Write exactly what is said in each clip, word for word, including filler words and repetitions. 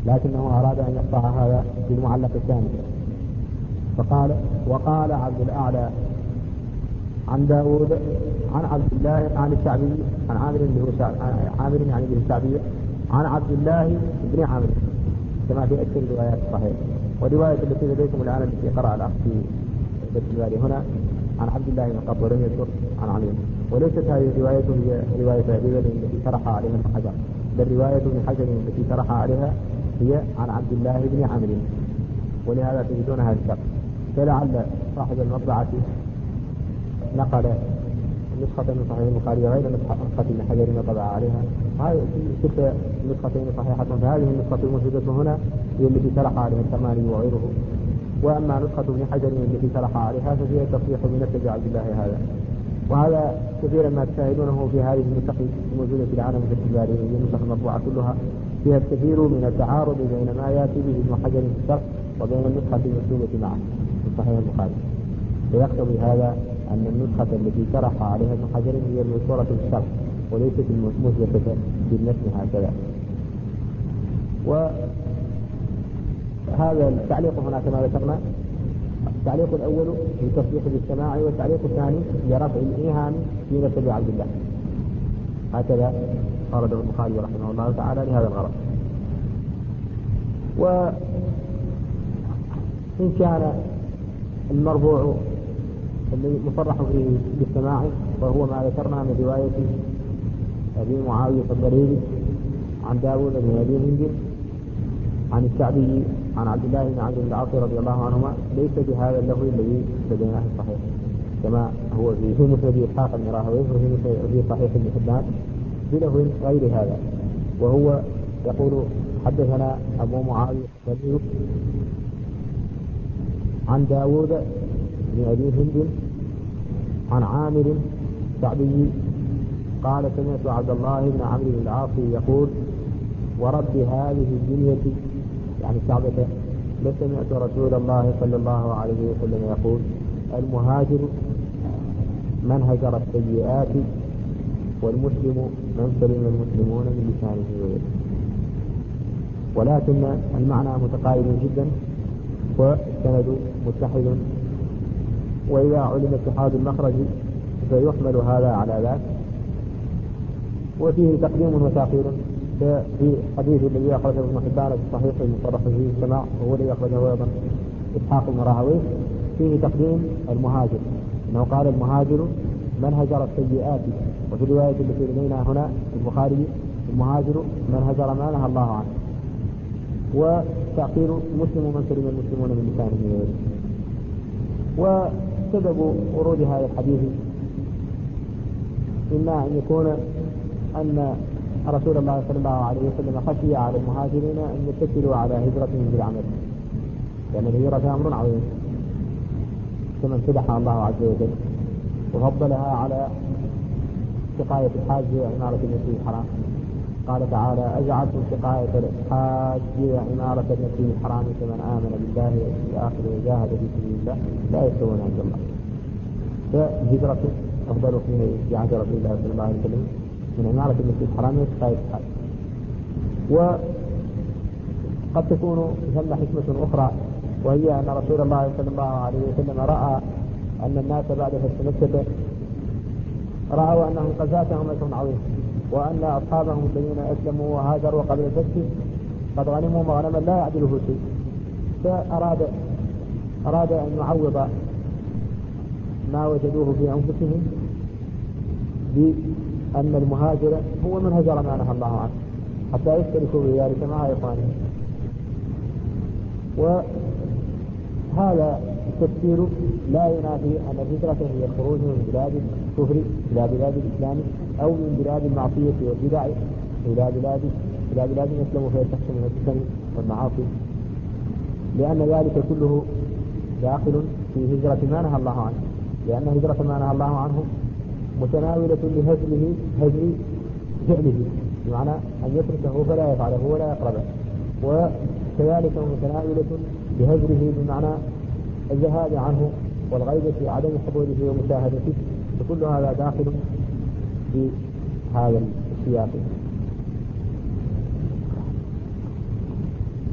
لكنه أراد أن يقطع هذا بالمعلق الثاني. فقال: وقال عبد الأعلى عن داود عن عبد الله عن الشعبي عن عامر بن عامر يعني بن الشعبي عن عبد الله بن عامر، كما في أكثر الروايات الصحيحة. ورواية التي لديكم الآن التي قرأ الأخ في بيت الباري هنا عن عبد الله بن قط ولم يذكر عن عامر، وليست هذه روايته هي رواية أبي بكر التي شرح عليها ابن حجر، بل رواية ابن حجر التي شرح عليها هي عن عبد الله بن عامر، ولهذا تجدون هذا الشرط. فلعل صاحب المطبعة نقل نسخة من صحيح البخاري غير نسخة ابن حجر طبع عليها، هذه ست نسختين صحيحة، فهذه النسخة الموجودة هنا هي التي شرح عليها الثماني وغيره، وأما نسخة ابن حجر التي شرح عليها ففيها تصريح بنسب عبد الله هذا. وهذا كثيرا ما تشاهدونه في هذه النسخ الموجودة في العالم في الباري، هي النسخ المطبوعة كلها فيها الكثير من التعارض بين ما يأتي به ابن حجر في الشرح وبين النسخة المكتوبة معه في صحيح البخاري. فيقتضي هذا أن النسخة التي شرح عليها ابن حجر هي المذكورة في الشرح وليست المثبتة بالنسخ هكذا. وهذا التعليق هنا كما ذكرنا، التعليق الأول في تصديق بالسماع، والتعليق الثاني لرفع الإيهام في نسب عبد الله. هكذا أورده البخاري رحمه الله تعالى لهذا الغرض. وإن كان المرفوع الذي مصرح فيه بالسماع وهو ما ذكرنا من رواية أبي معاوية الضريري عن داود بن أبي هند عن الشعبي عن عبد الله بن عمرو بن العاص رضي الله عنهما، ليس بهذا اللفظ الذي لدينا في الصحيح، كما هو في مسند إسحاق بن راهويه وفي صحيح ابن حبان بلفظ غير هذا، وهو يقول: حدثنا أبو معاوية الضريري عن داود بن أبي هند عن عامر الشعبي قال: سمعت عبد الله بن عمرو بن العاص يقول: ورب هذه الدنيا، يعني الكعبة، لسمعت رسول الله صلى الله عليه وسلم يقول: المهاجر من هجر السيئات، والمسلم من سلم المسلمون من لسانه ويده. ولكن المعنى متقارب جدا والسند متحد، وإذا علم اتحاد المخرج فيحمل هذا على ذاك. وفيه تقديم وتأخير في حديث الذي أخرجه ابن حبان في الصحيح المصرح فيه السماع، وهو الذي أخرجه أيضا إسحاق بن راهويه، فيه تقديم المهاجر، أنه قال: المهاجر من هجر السيئات. وفي الرواية التي لدينا هنا البخاري: المهاجر من هجر ما نهى الله عنه. وتأخير مسلم من سلم المسلمون من لسانه ويده. وسبب ورود هذا الحديث إما أن يكون أن رسول الله صلى الله عليه وسلم خشي على المهاجرين أن يتكلوا على هجرتهم بالعمل، لأن الهجرة أمر عظيم كما امتدحها الله عز وجل وفضلها على سقاية الحاج وعمارة المسجد الحرام. قال تعالى: أجعلتم سقاية الحاج وعمارة المسجد الحرام كمن آمن بالله واليوم الآخر وجاهد في سبيل الله لا يستوون عند الله. فالهجرة أفضل في عهد رسول الله صلى الله عليه وسلم من عمارة المسجد الحرام وسقاية الحاج. وقد تكون ثم حكمة أخرى، وهي أن رسول الله صلى الله عليه وسلم رأى أن الناس بعد فتح مكة رأوا أنهم قد فاتهم أجر عظيم، وأن أصحابهم الذين أسلموا وهاجروا قبل الفتح قد غنموا مغنما لا يعدله شيء، فأراد أراد أن يعوض ما وجدوه في أنفسهم بأن المهاجر هو من هجر ما نهى الله عنه حتى يشتركوا بذلك مع إخوانهم. وهذا التفسير لا ينافي أن الهجرة هي الخروج من بلاد الكفر إلى بلاد الإسلام، أو من بلاد المعصية والبدع إلى بلاد إلى بلاد يسلم فيها الشخص من الفتن والمعاصي، لأن ذلك كله داخل في هجرة ما نهى الله عنه، لأن هجرة ما نهى الله عنه متناولة لهجره هجر فعله، بمعنى أن يتركه فلا يفعله ولا يقربه، وكذلك متناولة لهجره بمعنى الذهاب عنه والغيبة في عدم حضوره ومشاهدته، وكل هذا داخل في هذا السياق.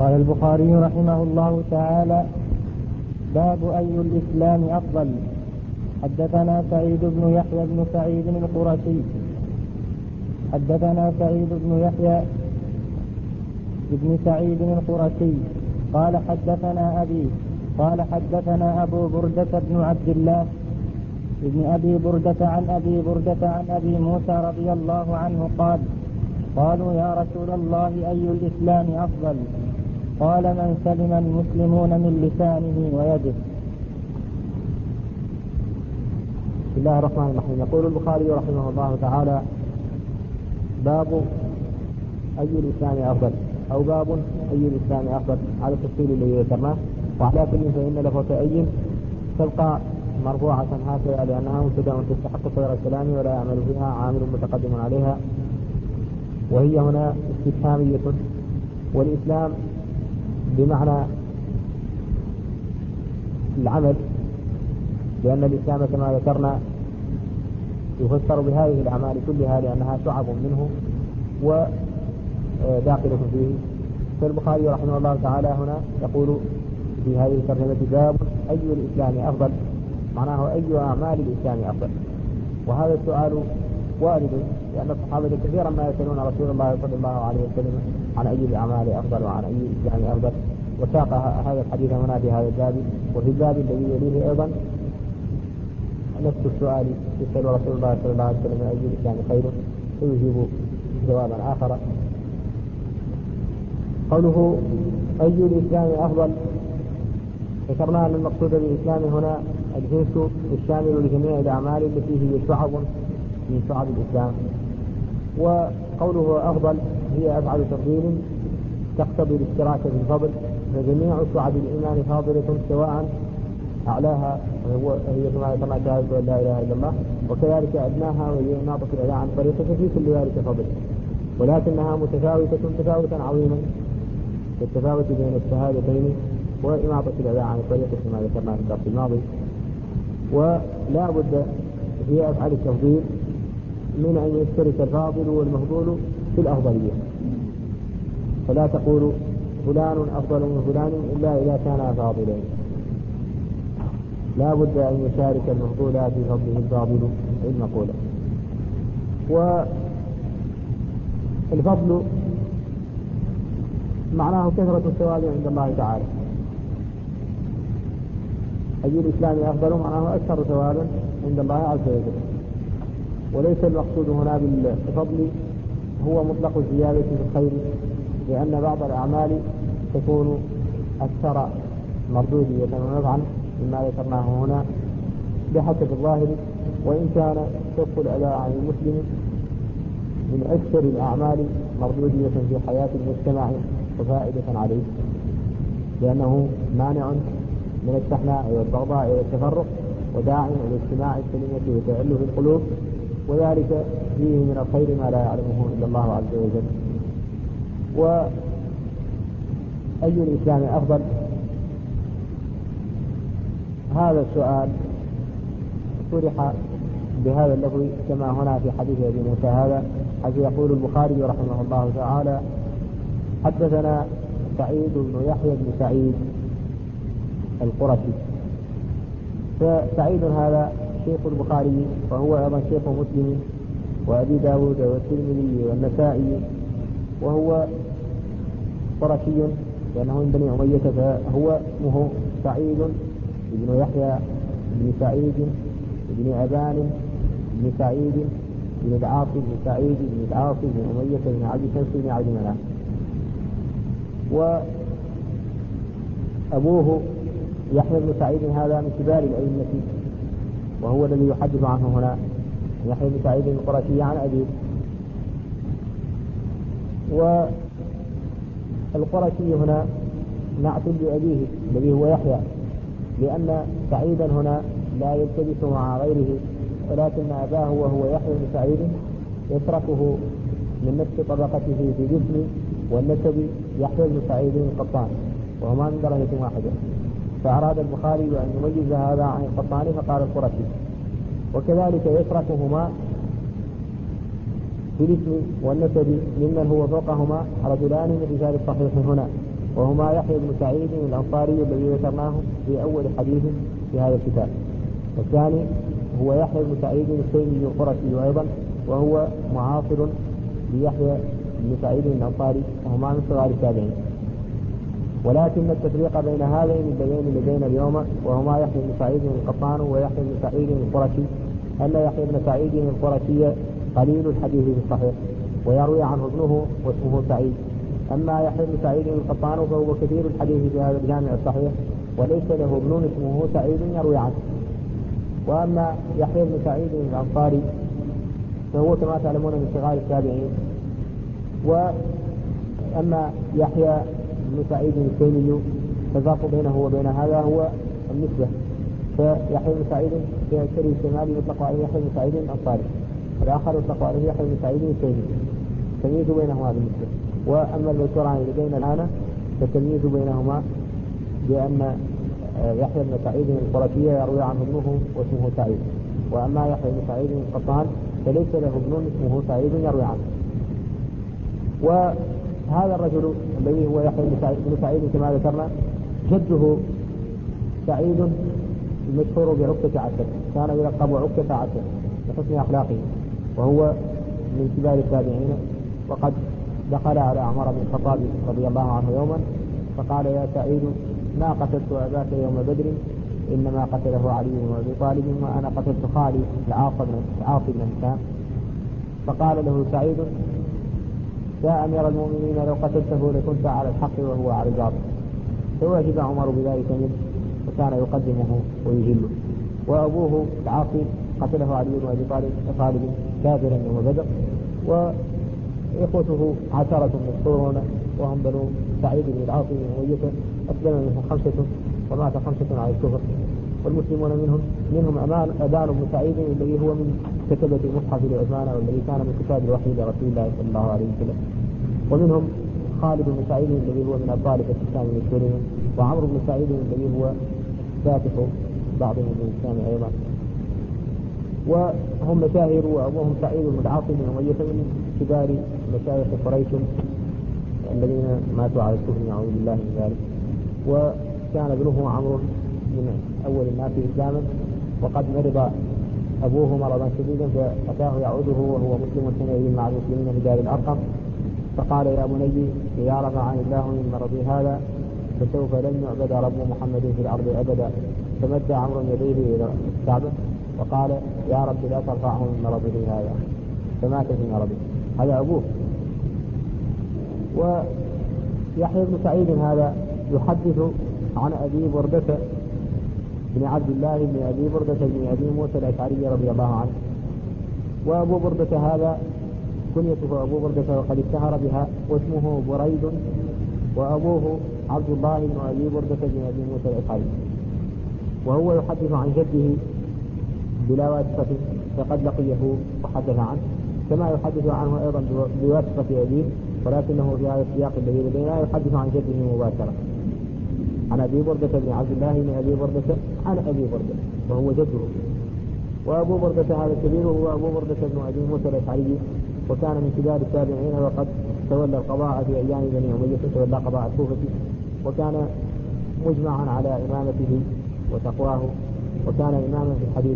قال البخاري رحمه الله تعالى: باب أي الإسلام أفضل. حدثنا سعيد بن يحيى بن سعيد القرشي حدثنا سعيد بن يحيى بن سعيد القرشي قال حدثنا أبي قال حدثنا أبو بردة بن عبد الله ابن أبي بردة عن أبي بردة عن أبي موسى رضي الله عنه قال: قالوا يا رسول الله أي الإسلام أفضل؟ قال: من سلم المسلمون من لسانه ويده. بسم الله الرحمن الرحيم. يقول البخاري رحمه الله تعالى: باب أي الإسلام أفضل، أو باب أي الإسلام أفضل، على التفصيل الذي ذكرناه. وعلى كل فإن لفظة أي تبقى مرفوعة هكذا لأنها مبتدأ تستحق صدر الكلام ولا يعمل فيها عامل متقدم عليها، وهي هنا استفهامية. والإسلام بمعنى العمل، لأن الإسلام كما ذكرنا يفسر بهذه الأعمال كلها لأنها شعب منه وداخلة فيه. فالبخاري رحمه الله تعالى هنا يقول في هذه الترجمة: باب أي الإسلام أفضل، معناه أي أعمال الإسلام أفضل. وهذا السؤال وارد لأن الصحابة كثيرا ما يسألون رسول الله صلى الله عليه وسلم عن أي الأعمال أفضل وعن أي الإسلام أفضل. وساق هذا الحديث هنا في هذا الباب. وفي الباب الذي يليه أيضا نفس السؤال يسأل رسول الله صلى الله عليه وسلم أي الإسلام خير، فيجيب جوابا آخر. قوله أي الإسلام أفضل، ذكرنا أن المقصود بالإسلام هنا الجنس الشامل لجميع الأعمال التي هي شعب من شعب الإسلام. وقوله أفضل هي أفعل تفضيل تقتضي الاشتراك في الفضل، فجميع شعب الإيمان فاضلة سواء أعلاها هي كما كما شهادة أن لا إله إلا الله، وكذلك أدناها وهي إماطة الأذى عن طريقة في كل ذلك فضل، ولكنها متفاوتة تفاوتا عظيما كالتفاوت بين الشهادتين وإماطة الأذى عن طريقة كما ذكرنا في الدرس الماضي. ولا بد في أفعال التفضيل من أن يشترك الفاضل والمفضول في الأفضلية، فلا تقول فلان أفضل من فلان إلا إذا كان فاضلين، لا بد أن يشارك المفضول في فضله الفاضل المقولة. والفضل معناه كثرة الثواب عند الله تعالى. أي الإسلام أفضل معناه أكثر ثوابا عند الله عز وجل. وليس المقصود هنا بالفضل هو مطلق الزيادة في الخير، لأن بعض الأعمال تكون أكثر مردودية ونفعا مما ذكرناه هنا بحسب الظاهر، وإن كان كف الأداء عن المسلم من أكثر الأعمال مردودية في حياة المجتمع وفائدة عليه، لأنه مانع من الشحناء والبغضاء والتفرق، وداع إلى اجتماع الكلمة وتألف القلوب، وذلك فيه من الخير ما لا يعلمه إلا الله عز وجل. وأي الإسلام أفضل؟ هذا السؤال صرح بهذا اللفظ كما هنا في حديث أبي موسى هذا، حيث يقول البخاري رحمه الله تعالى: حدثنا سعيد بن يحيى بن سعيد القرشي. فسعيد هذا شيخ البخاري، وهو أيضا شيخ مسلم وأبي داود والترمذي والنسائي، وهو قرشي لأنه من بني أمية، فهو اسمه سعيد بن يحيى بن سعيد بن أبان بن سعيد بن العاص بن سعيد بن العاص بن أمية بن عبد شمس بن عبد مناف. وأبوه يحيى بن سعيد هذا من كبار الأئمة، وهو الذي يحدث عنه هنا يحيى بن سعيد القرشي عن أبيه. والقرشي هنا نعت لأبيه الذي هو يحيى، لأن سعيدا هنا لا يلتبس مع غيره، ولكن أباه وهو يحيى بن سعيد يتركه من نفس طبقته في جسم والنسب يحيى بن سعيد القطان، وهما من درجة واحدة، فأراد البخاري أن يميز هذا عن القطان فقال القرشي. وكذلك يتركهما في الاسم والنسب ممن هو فوقهما رجلان من رجال الصحيح هنا، وهما يحيى بن سعيد الأنصاري الذي ذكرناه في أول حديث في هذا الكتاب، والثاني هو يحيى بن سعيد التيمي القرشي أيضا، وهو معاصر ليحيى بن سعيد الأنصاري، وهما من صغار التابعين. ولكن التفريق بين هذين البيين لدينا اليوم، وهما يحيى بن سعيد القطان ويحيى بن سعيد القرشي، أن يحيى بن سعيد القرشي قليل الحديث في الصحيح ويروي عنه ابنه واسمه سعيد، أما يحيى بن سعيد القطان فهو كثير الحديث في هذا الجامع الصحيح وليس له ابن اسمه سعيد يروي عنه. وأما يحيى بن سعيد الأنصاري فهو كما تعلمون من صغار التابعين. وأما يحيى بن سعيد التيمي فالفرق بينه وبين هذا هو النسبة، فيحيى بن سعيد في الشريف الشمالي يطلق عليه يحيى بن سعيد الأنصاري، والآخر يطلق عليه يحيى بن سعيد التيمي، تمييز بينهما بالنسبة. وأما المذكوران لدينا الآن فالتمييز بينهما بأن يحيى بن سعيد القرشي يروي عنه ابنه واسمه سعيد، وأما يحيى بن سعيد القطان فليس له ابن اسمه سعيد يروي عنه. وهذا الرجل الذي هو يحيى بن سعيد كما ذكرنا جده سعيد المشهور بعكة عسل، كان يلقب عكة عسل لحسن أخلاقه، وهو من كبار التابعين. وقد دخل على عمر بن الخطاب رضي الله عنه يوما فقال: يا سعيد ما قتلت أباك يوم بدر، إنما قتله علي بن أبي طالب، وأنا قتلت خالي العاص بن هشام. فقال له سعيد: يا أمير المؤمنين لو قتلته لكنت على الحق وهو على الباطل. فوجد عمر بذلك منه وكان يقدمه ويجله. وأبوه العاص قتله علي بن أبي طالب كافرا يوم بدر، وإخوته عشرة مذكورون وهم بنو سعيد بن العاص بن أمية، أسلم منهم خمسة ومات خمسة على الكفر، والمسلمون منهم منهم أمان أبان بن سعيد الذي هو من كتبة المصحف لعثمان، والذي كان من كتاب الوحي لرسول الله صلى الله عليه وسلم. ومنهم خالد بن سعيد الذي هو من أبطال الإسلام المشهورين، وعمرو بن سعيد الذي هو فاتح بعضهم من الإسلام أيضا. وهم مشاهير، وأبوهم سعيد بن العاص بن أمية من كبار مشايخ قريش الذين ماتوا على الكفر نعوذ بالله من ذلك. وكان ابنه عمرو من أول الناس إسلاما، وقد مرض أبوه مرضا شديدا فأتاه يعوده وهو مسلم حينئذ مع المسلمين في دار الأرقم، فقال: يا بني إذا رفع عن الله من مرضي هذا فسوف لن يعبد رب محمد في الأرض أبدا. فمد عمرو يديه إلى الكعبة وقال: يا رب لا ترفعه من مرضه هذا، فمات في مرضه. هذا أبوه. ويحيى بن سعيد هذا يحدث عن أبي بردة بن عبد الله بن أبي بردة بن أبي موسى الأشعري رضي الله عنه. وأبو بردة هذا كنيته أبو بردة وقد اشتهر بها، واسمه بريد، وأبوه عبد الله بن أبي بردة بن أبي موسى الأشعري. وهو يحدث عن جده بلا واسطة، فقد لقيه وحدث عنه، كما يحدث عنه أيضا بواسطة أبيه، ولكنه في هذا السياق الذي لدينا يحدث عن جده مباشرة، عن أبي بردة بن عبد الله بن أبي بردة عن أبي بردة وهو جده. وأبو بردة هذا الكبير هو أبو بردة بن أبي موسى الأشعري، وكان من كبار التابعين، وقد تولى القضاء في أيام بني أمية، تولى قضاء الكوفة، وكان مجمعا على إمامته وتقواه، وكان إماما في الحديث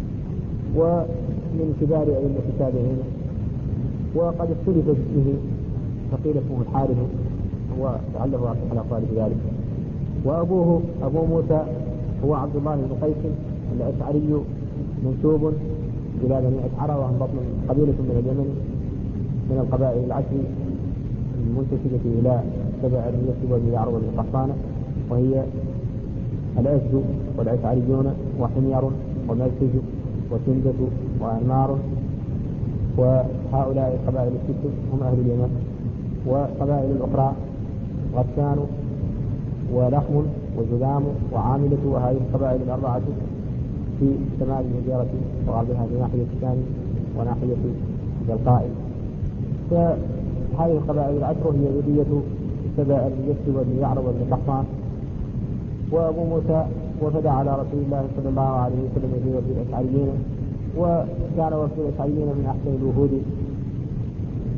ومن كبار أئمة التابعين. وقد اختلف باسمه، فقيل اسمه الحارث، ولعله أصح الأقوال بذلك. وأبوه أبو موسى هو عبد الله بن قيس الأشعري، منسوب إلى بني أشعر، وهم بطن قبيلة من اليمن من القبائل العشر المنتسبة إلى سبع اليسب واليعر والقحطانة، وهي الأسد والأشعريون وحمير ومركز وسندة وأنمار. وهؤلاء القبائل الست هم أهل اليمن. وقبائل الأخرى غسان ولخم وزلام وعاملة، وهذه القبائل الأربعة في شمال الجزيرة وغربها في ناحية الشام وناحية القائل. فهذه القبائل العشر هي ذرية سبع اليسر وابن يعر وابن قحطان. وأبو موسى وفد على رسول الله صلى الله عليه وسلم في وفد الأشعريين، وكان وفد الأشعريين من أحسن الوفود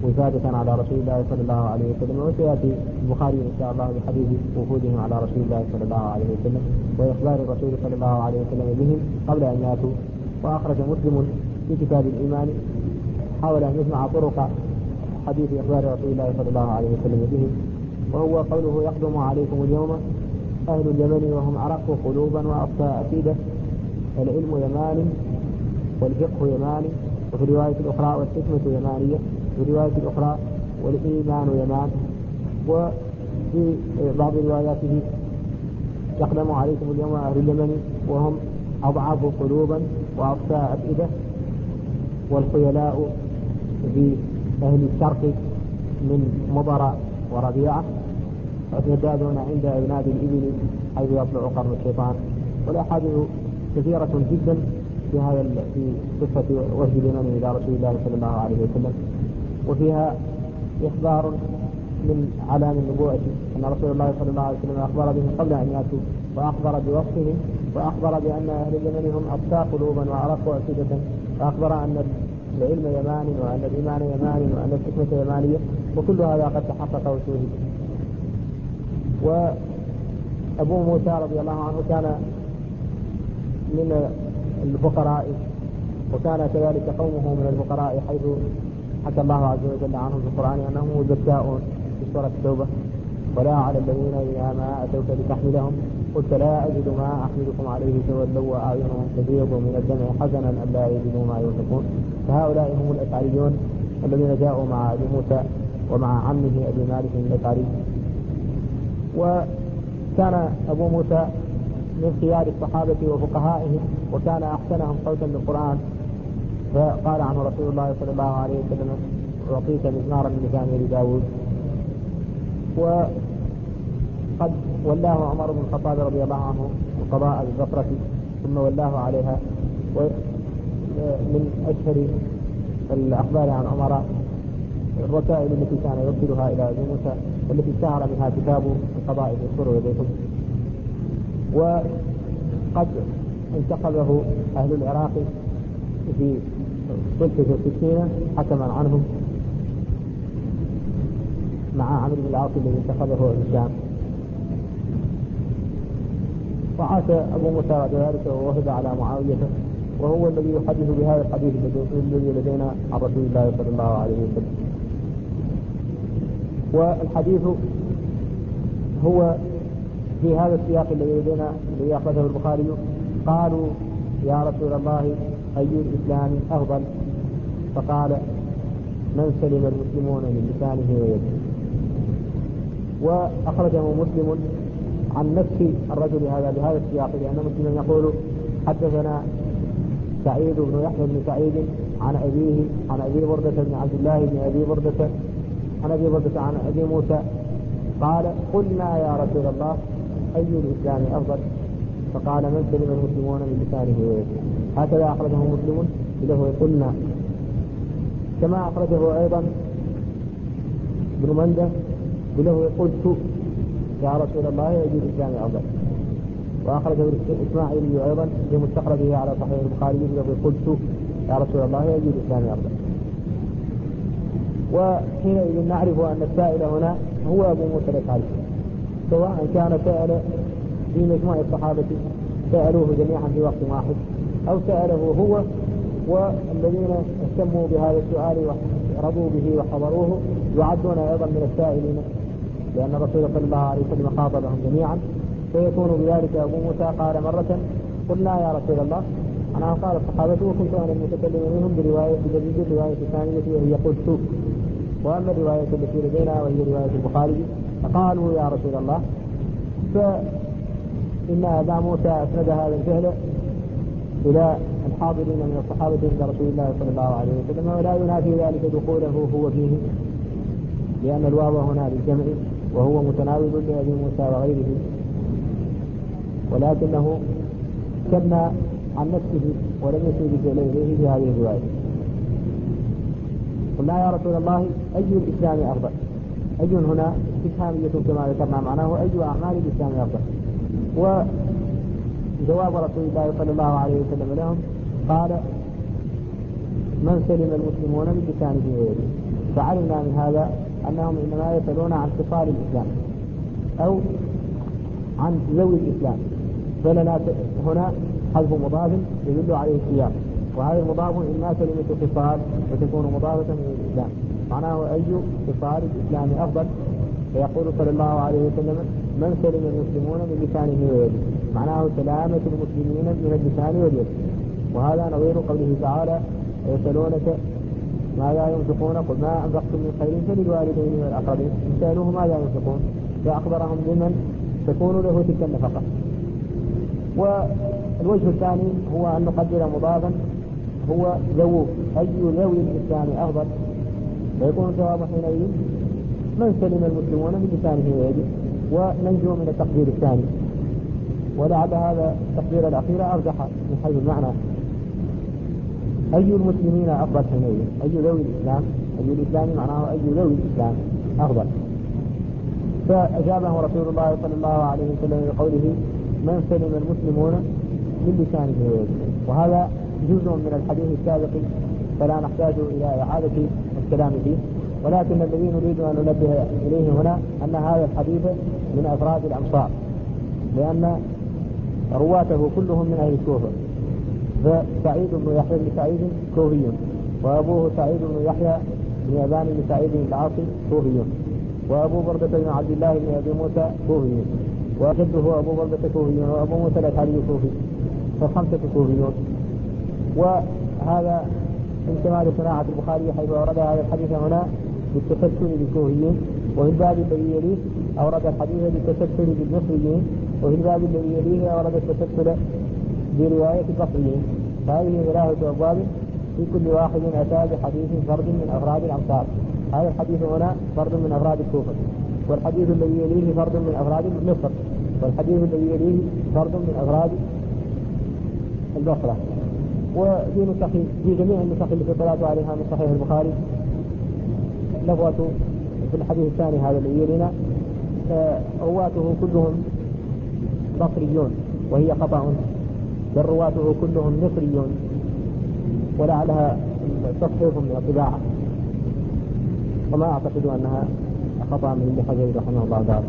وفادة على رسول الله صلى الله عليه وسلم. وسيأتي البخاري إن شاء الله بحديث وفودهم على رسول الله صلى الله عليه وسلم وإخبار الرسول صلى الله عليه وسلم بهم قبل أن يأتوا. وأخرج مسلم في كتاب الإيمان حاول أن يجمع طرق حديث إخبار رسول الله صلى الله عليه وسلم بهم، وهو قوله يقدم عليكم اليوم أهل اليمن وهم أرق قلوبا وأصفى أفئدة، العلم يماني والفقه يماني، وفي الرواية الأخرى والحكمة يمانية، وفي الرواية الأخرى والإيمان يمان. وفي بعض رواياته يقدم عليكم اليوم أهل اليمن وهم أضعف قلوبا وأصفى أفئدة، والخيلاء في أهل الشرق من مضر وربيعة، يزدادون عند أذناب الإبل حيث يطلع قرن الشيطان. والأحاديث كثيرة جدا في هذا في قصة وفد اليمن إلى رسول الله صلى الله عليه وسلم، وفيها إخبار من علام النبوة أن رسول الله صلى الله عليه وسلم أخبر بهم قبل أن يأتوا، وأخبر بوصفهم، وأخبر بأن أهل اليمن هم أصفى قلوبا وأرق أفئدة، وأخبر أن العلم يمان وأن الإيمان يمان وأن الحكمة يمانية، وكل هذا قد تحقق وشوهد. وأبو موسى رضي الله عنه كان من الفقراء، وكان كذلك قومه من الفقراء، حيث حكى الله عز وجل عنهم في القرآن أنهم زكاء في سورة التوبة: ولا على الذين إذا ما أتوك لتحملهم قلت لا أجد ما أحملكم عليه تولوا وأعينهم تفيض من الدمع حزنا ألا يجدوا ما ينفقون. فهؤلاء هم الأشعريون الذين جاءوا مع أبي موسى ومع عمه أبي مالك الأشعري. وكان أبو موسى من خيار الصحابة وفقهائهم، وكان أحسنهم صوتا للقرآن، فقال عنه رسول الله صلى الله عليه وسلم: أعطيت مزمارا من مزامير داود. وقد ولاه عمر بن الخطاب رضي الله عنه القضاء بالبصرة ثم ولاه عليها. ومن أشهر الأخبار عن عمر الرسائل التي كان يرسلها إلى أبي موسى، والتي اشتهر منها كتاب القضاء بالصور وبيته. وقد انتخبه أهل العراق في سلطة الستين حكما عنهم مع عمرو بن العاص الذي انتخبه الشام. وعاش أبو موسى بعد ذلك ووهب على معاوية، وهو الذي يحدث بهذا الحديث الذي لدينا عن رسول الله صلى الله عليه وسلم. والحديث هو في هذا السياق الذي لدينا الذي أخرجه البخاري: قالوا يا رسول الله أي الإسلام أفضل؟ فقال: من سلم المسلمون من لسانه ويده. وأخرجه مسلم عن نفس الرجل هذا بهذا السياق، لأن مسلم يقول: حدثنا سعيد بن يحيى بن سعيد عن أبيه عن أبي بردة بن عبد الله بن أبي بردة عن أبي بردة عن أبي موسى قال: قلنا يا رسول الله أي الإسلام أفضل؟ فقال: من سلم المسلمون من لسانه ويده. هكذا أخرجه مسلم له قلنا. كما أخرجه أيضا ابن منده بله قلت يا رسول الله أي الإسلام أفضل. وأخرجه الإسماعيلي أيضا بمستخرجه على صحيح البخاري بله قلت يا رسول الله أي الإسلام أفضل. وحينئذ نعرف أن السائل هنا هو أبو موسى الأشعري، سواء كان سائل في مجموعة الصحابة سألوه جميعا في وقت واحد، أو سأله هو والذين اهتموا بهذا السؤال ورضوا به وحضروه يعدون أيضا من السائلين، لأن الرسول صلى الله عليه وسلم خاطبهم جميعا. فيكون بذلك أبو موسى قال مرة: قلنا يا رسول الله. أنا قال الصحابة وكنت أنا المتكلم منهم برواية بدليل الرواية الثانية وهي قلت. وأما الرواية التي لدينا وهي رواية البخاري فقالوا يا رسول الله. فإن أبا موسى أسند هذا الفعل إلى الحاضرين من الصحابة عند رسول الله صلى الله عليه وسلم، ولا ينافي ذلك دخوله هو فيه، لأن الواو هنا للجمع وهو متناول لأبي موسى وغيره، ولكنه كنا عن نفسه ولم يسوي بفعله في هذه الرواية. قلنا يا رسول الله أي الإسلام أفضل؟ أي هنا استفهامية كما ذكرنا معناه أي أعمال الإسلام أفضل؟ وجواب رسول الله صلى الله عليه وسلم لهم قال: من سلم المسلمون من لسانه ويده. فعلمنا من هذا أنهم إنما يسألون عن خصال الإسلام أو عن ذوي الإسلام، فلنا هنا حذف مضاف يدل عليه السياق، وهذا المضاف إما كلمة خصال وتكون مضافة من الإسلام، معناه أي خصال الإسلام أفضل. فيقول صلى الله عليه وسلم من سلم المسلمون من لسانه ويده، معناه سلامة المسلمين من اللسان واليد. وهذا نظير قوله تعالى يسألونك ماذا ينفقون قل ما أنفقتم من خير فللوالدين والأقربين، سألوه ماذا ينفقون فأخبرهم بمن تكون له تلك النفقة. والوجه الثاني هو أن نقدر مضافا هو ذو، أي ذوي الإسلام أفضل، فيكون الجواب حينئذ من سلم المسلمون من لسانه ويده، وننجو من التقدير الثاني. ولعل هذا التقدير الأخير أرجح من حيث المعنى. أي المسلمين أفضل حينئذ؟ أي ذوي الإسلام؟ أي الإسلام معناه أي ذوي الإسلام أفضل. فأجابه رسول الله صلى الله عليه وسلم بقوله من سلم المسلمون من لسانه ويده، وهذا جزء من الحديث السابق فلا نحتاج إلى إعادة الكلام فيه، ولكن الذي نريد أن ننبه إليه هنا أن هذا الحديث من أفراد الأمصار، لأن رواته كلهم من أهل الكوفة. فسعيد بن يحيى بن سعيد كوفي، وأبوه سعيد بن يحيى بن أبان بن سعيد العاصي كوفي، وأبو بردة بن عبد الله بن أبي موسى كوفي، وجده أبو بردة كوفي، وأبو موسى الأشعري كوفي، فخمسة كوفيون. وهذا من كمال صناعة البخاري حيث أورد هذا الحديث هنا بالتسلسل بالكوفيين، وفي الباب الذي يليه أورد الحديث بالتسلسل بالمصريين، وفي الباب الذي يليه أورد التسلسل برواية البصريين. فهذه ثلاثة أبواب في كل واحد أتى بحديث فرد من أفراد الأمصار. هذا الحديث هنا فرد من أفراد الكوفة، والحديث الذي يليه فرد من أفراد مصر، والحديث الذي يليه فرد من أفراد البصرة. وفي نسخ في جميع النسخ التي اطلعت عليها من صحيح البخاري لغوة في الحديث الثاني هذا الذي يلينا رواته كلهم بصريون، وهي خطأ، بل رواته كلهم مصريون، ولعلها تصحيح من الطباعة، وما أعتقد أنها خطأ من ابن حجر رحمه الله تعالى.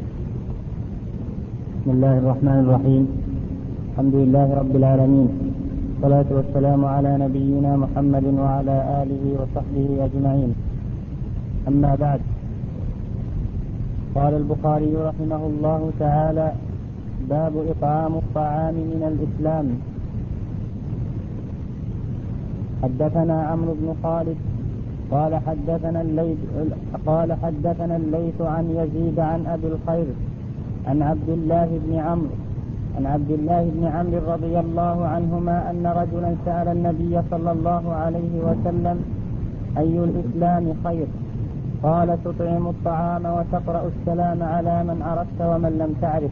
بسم الله الرحمن الرحيم، الحمد لله رب العالمين، والصلاة والسلام على نبينا محمد وعلى آله وصحبه أجمعين. أما بعد، قال البخاري رحمه الله تعالى: باب إطعام الطعام من الإسلام. حدثنا عمرو بن خالد قال حدثنا الليث قال حدثنا الليث عن يزيد عن أبي الخير عن عبد الله بن عمرو عن عبد الله بن عمرو رضي الله عنهما أن رجلا سأل النبي صلى الله عليه وسلم: أي الإسلام خير؟ قال: تطعم الطعام وتقرأ السلام على من عرفت ومن لم تعرف.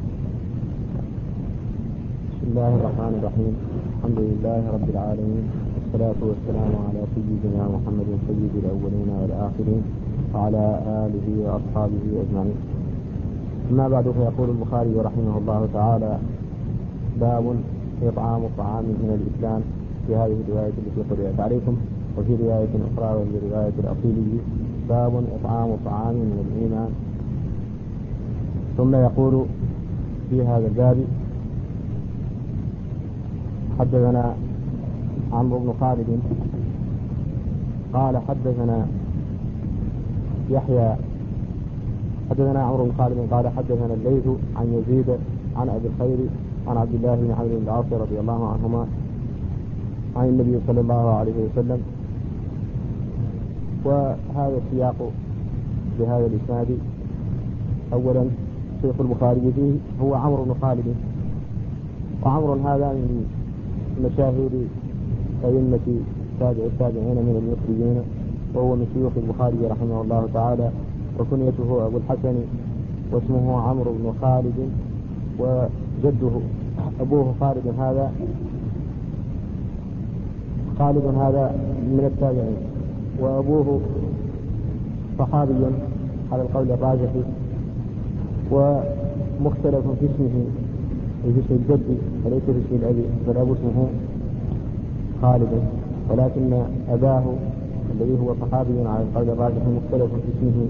بسم الله الرحمن الرحيم، الحمد لله رب العالمين، والصلاة والسلام على سيدنا محمد سيد الأولين والآخرين وعلى آله وأصحابه أجمعين. أما بعد، فيقول البخاري رحمه الله تعالى: باب إطعام الطعام من الإسلام، في هذه الرواية التي قرأت عليكم، وفي رواية أخرى وهي رواية الأصيلي: باب إطعام الطعام من الإيمان. ثم يقول في هذا الباب: حدثنا عمرو بن خالد قال حدثنا يحيى حدثنا عمرو بن خالد قال حدثنا الليث عن يزيد عن أبي الخير عن عبد الله بن عمرو بن العاص رضي الله عنهما عن النبي صلى الله عليه وسلم. وهذا السياق بهذا الإسناد: أولا شيخ البخاري فيه هو عمرو بن خالد، وعمرو هذا من مشاهير أئمة تابع التابعين من المصريين، وهو من شيوخ البخاري رحمه الله تعالى، وكنيته أبو الحسن، واسمه عمرو بن خالد، وجده أبوه خالد هذا خالد هذا من التابعين، وأبوه صحابي على القول الراجح، ومختلف في اسمه في اسم الجد وليس في اسم الأبي، فالأب اسمه خالد، ولكن أباه الذي هو صحابي على القول الراجح مختلف في اسمه،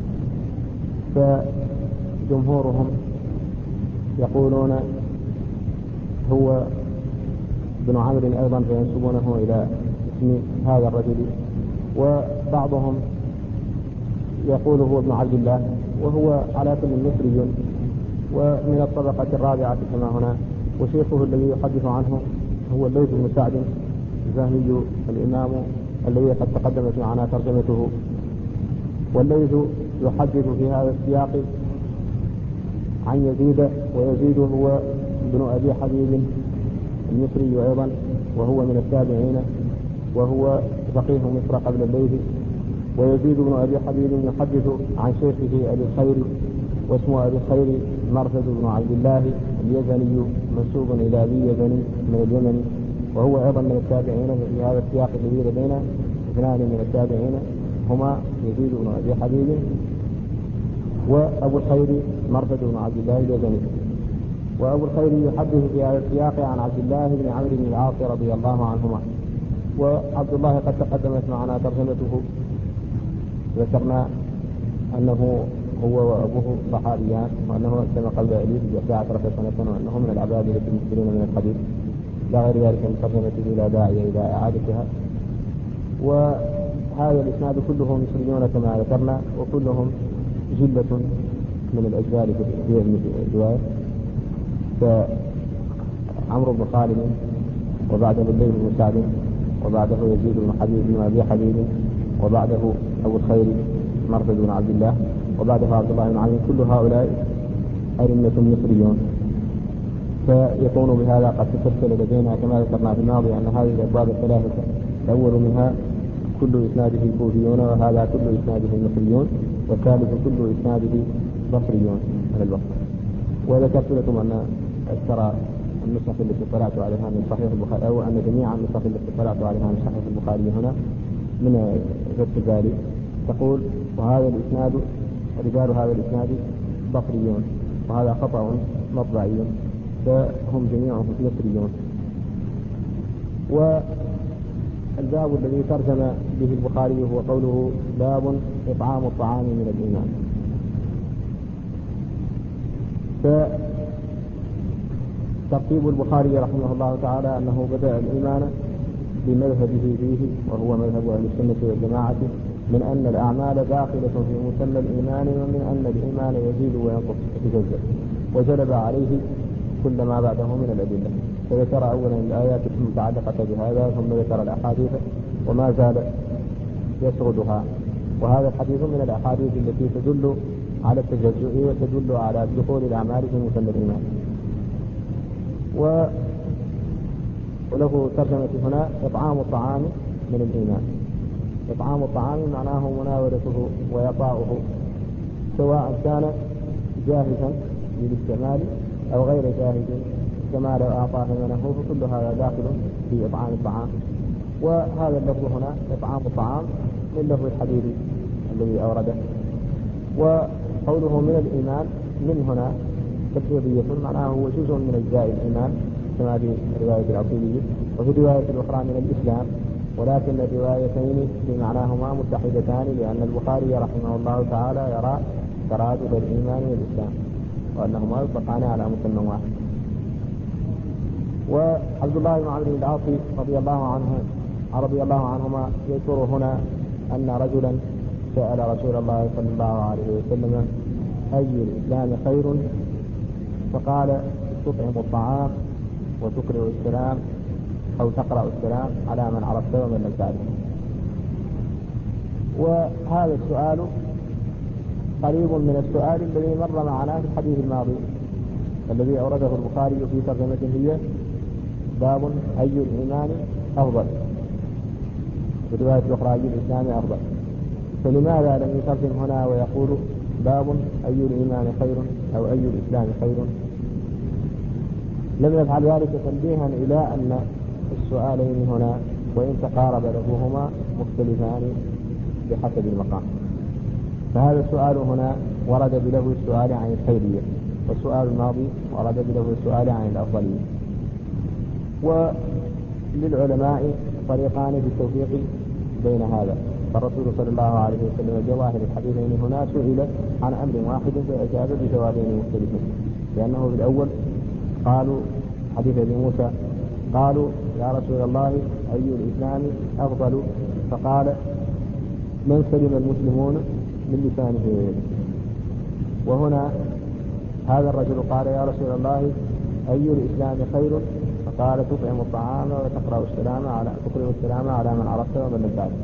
فجمهورهم يقولون هو ابن عمرو أيضا فينسبونه إلى اسم هذا الرجل، وبعضهم يقول هو ابن عبد الله وهو على كل مصري ومن الطبقة الرابعة كما هنا. وشيخه الذي يحدث عنه هو الليث بن سعد الزاهدي الإمام الذي قد تقدمت معنا ترجمته. والليث يحدث في هذا السياق عن يزيد، ويزيد هو ابن أبي حبيب المصري أيضا وهو من التابعين وهو فقيه مصر قبل الليث. ويزيد بن أبي حبيب يحدث عن شيخه أبي الخير واسمه أبي الخير مرثد بن عبد الله اليزني منسوب إلى أبي يزني من اليمن وهو أيضا من التابعين. في هذا السياق الذي لدينا اثنان من التابعين هما يزيد بن أبي حبيب وأبو الخير مرثد بن عبد الله اليزني. وأبو الخير يحدث في هذا السياق عن عبد الله بن عمرو بن العاص رضي الله عنهما. وعبد الله قد تقدمت معنا ترجمته، ذكرنا أنه هو وأبوه صحابيان وأنه أسلم قبل إليه بإحدى عشرة سنة وأنه من العباد التي المسلمين من الحديث، لا غير ذلك من ترجمته لا داعي إلى إعادتها. وهذا الإسناد كلهم مصريون كما ذكرنا، وكلهم جلة من الأجيال في الرواية، كعمرو بن خالد وبعده الليث بن سعد وبعده يزيد بن حبيب بن أبي حبيب وبعده أبو الخير مرثد بن عبد الله وبعده عبد الله بن عمرو. كل هؤلاء أئمة مصريون. فيكون بهذا قد تسلسل لدينا كما ذكرنا في الماضي أن هذه الأبواب الثلاثة الأول منها كل إسناده كوفيون، وهذا كل إسناده مصريون، والثالث كل إسناده بصريون على الوقت. وذكرت لكم أن أكثر النسخ التي اطلعت عليها من صحيح البخاري أو أن جميع النسخ التي اطلعت عليها من صحيح البخاري هنا من فتح الباري تقول وهذا الإسناد رجال هذا الإسناد بصريون، وهذا خطأ مطبعي، فهم جميعهم مصريون. والباب الذي ترجم به البخاري هو قوله باب إطعام الطعام من الإيمان. فترتيب البخاري رحمه الله تعالى أنه بدأ الإيمان بمذهبه فيه وهو مذهب أهل السنة والجماعة من أن الأعمال داخلة في مسمى الإيمان، ومن أن الإيمان يزيد وينقص ويتجزأ، وجلب عليه كل ما بعده من الأدلة. فذكر أولا الآيات المتعلقة بهذا ثم ذكر الأحاديث وما زال يسردها. وهذا الحديث من الأحاديث التي تدل على التجزؤ وتدل على دخول الأعمال في مسمى الإيمان. وله ترجمة هنا إطعام الطعام من الإيمان. إطعام الطعام معناه مناولته ويطاؤه، سواء كان جاهزا للاستعمال أو غير جاهز، كما لو أعطاه ثمنه، فكل هذا داخل في إطعام الطعام. وهذا اللفظ هنا إطعام الطعام من لفظ الحديث الذي أورده. وقوله من الإيمان من هنا تفسيرية، معناه هو جزء من أجزاء الإيمان كما في رواية العقيلية، وفي الرواية الأخرى من الإسلام، ولكن الروايتين في معناهما متحدتان، لأن البخاري رحمه الله تعالى يرى ترادف الإيمان والإسلام وأنهما يطلقان على مسمى واحد. وعبد الله بن عمرو بن العاص رضي الله عنه رضي الله عنهما يذكر هنا أن رجلا سأل رسول الله صلى الله عليه وسلم أي الإسلام خير؟ فقال تطعم الطعام وتقرأ السلام أو تقرأ السلام على من عرفت ومن لم تعرف. وهذا السؤال قريب من السؤال الذي مر معنا في الحديث الماضي الذي أورده البخاري في ترجمته هي باب أي الإيمان أفضل، في رواية الأخرى أي الإسلام أفضل. فلماذا لم يترجم هنا ويقول باب أي الإيمان خير أو أي الإسلام خير؟ لم يفعل ذلك تنبيها إلى أن السؤالين هنا وإن تقارب لفظهما مختلفان بحسب المقام. فهذا السؤال هنا ورد بلفظ السؤال عن الخيرية، والسؤال الماضي ورد بلفظ السؤال عن الأفضلية. وللعلماء طريقان في التوفيق بين هذا. فالرسول صلى الله عليه وسلم بظاهر الحديثين هنا سئل عن أمر واحد فأجاب بجوابين مختلفين، لأنه في الأول قالوا حديث ابي موسى قالوا يا رسول الله أي الإسلام أفضل؟ فقال من سلم المسلمون من لسانه ويده. وهنا هذا الرجل قال يا رسول الله أي الإسلام خير؟ فقال تطعم الطعام وتقرأ السلام على تقرأ السلام على من عرفت ومن لم تعرف.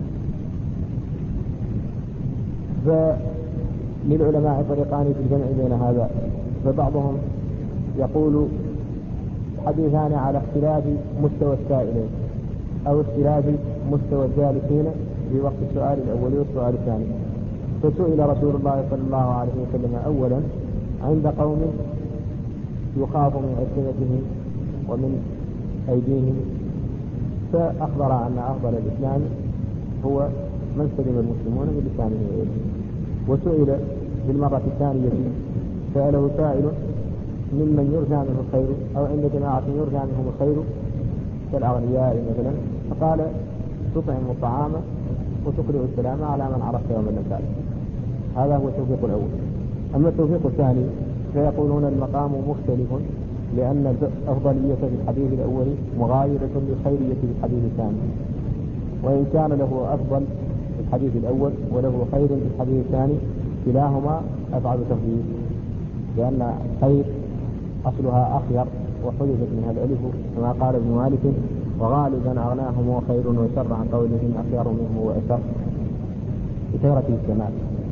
فللعلماء طريقان في الجمع بين هذا، فبعضهم يقول حديثان على اختلاف مستوى السائلين أو اختلاف مستوى الجالسين في وقت السؤال الأول والسؤال الثاني. فسئل رسول الله صلى الله عليه وسلم أولا عند قوم يخاف من ألسنتهم ومن أيديهم، فأخبر أن أفضل الإسلام هو من سلم المسلمون من لسانه ويده. وسئل في المرة الثانية سأله سائل ممن يرجى منه الخير أو عند جماعة يرجى منهم الخير كالأغنياء مثلا، فقال تطعم الطعام وتقرئ السلام على من عرفت ومن لم تعرف. هذا هو التوفيق الأول. أما التوفيق الثاني فيقولون المقام مختلف، لأن الأفضلية في الحديث الأول مغايرة للخيرية في الحديث الثاني، وإن كان له أفضل في الحديث الأول وله خير في الحديث الثاني كلاهما أفعل تفضيل، لأن خير أصلها أخير وحذفت منها الألف كما قال ابن مالك وغالبا أغناهم وخير وشر عن قولهم أخير منه وأشر بكثرة الكمال.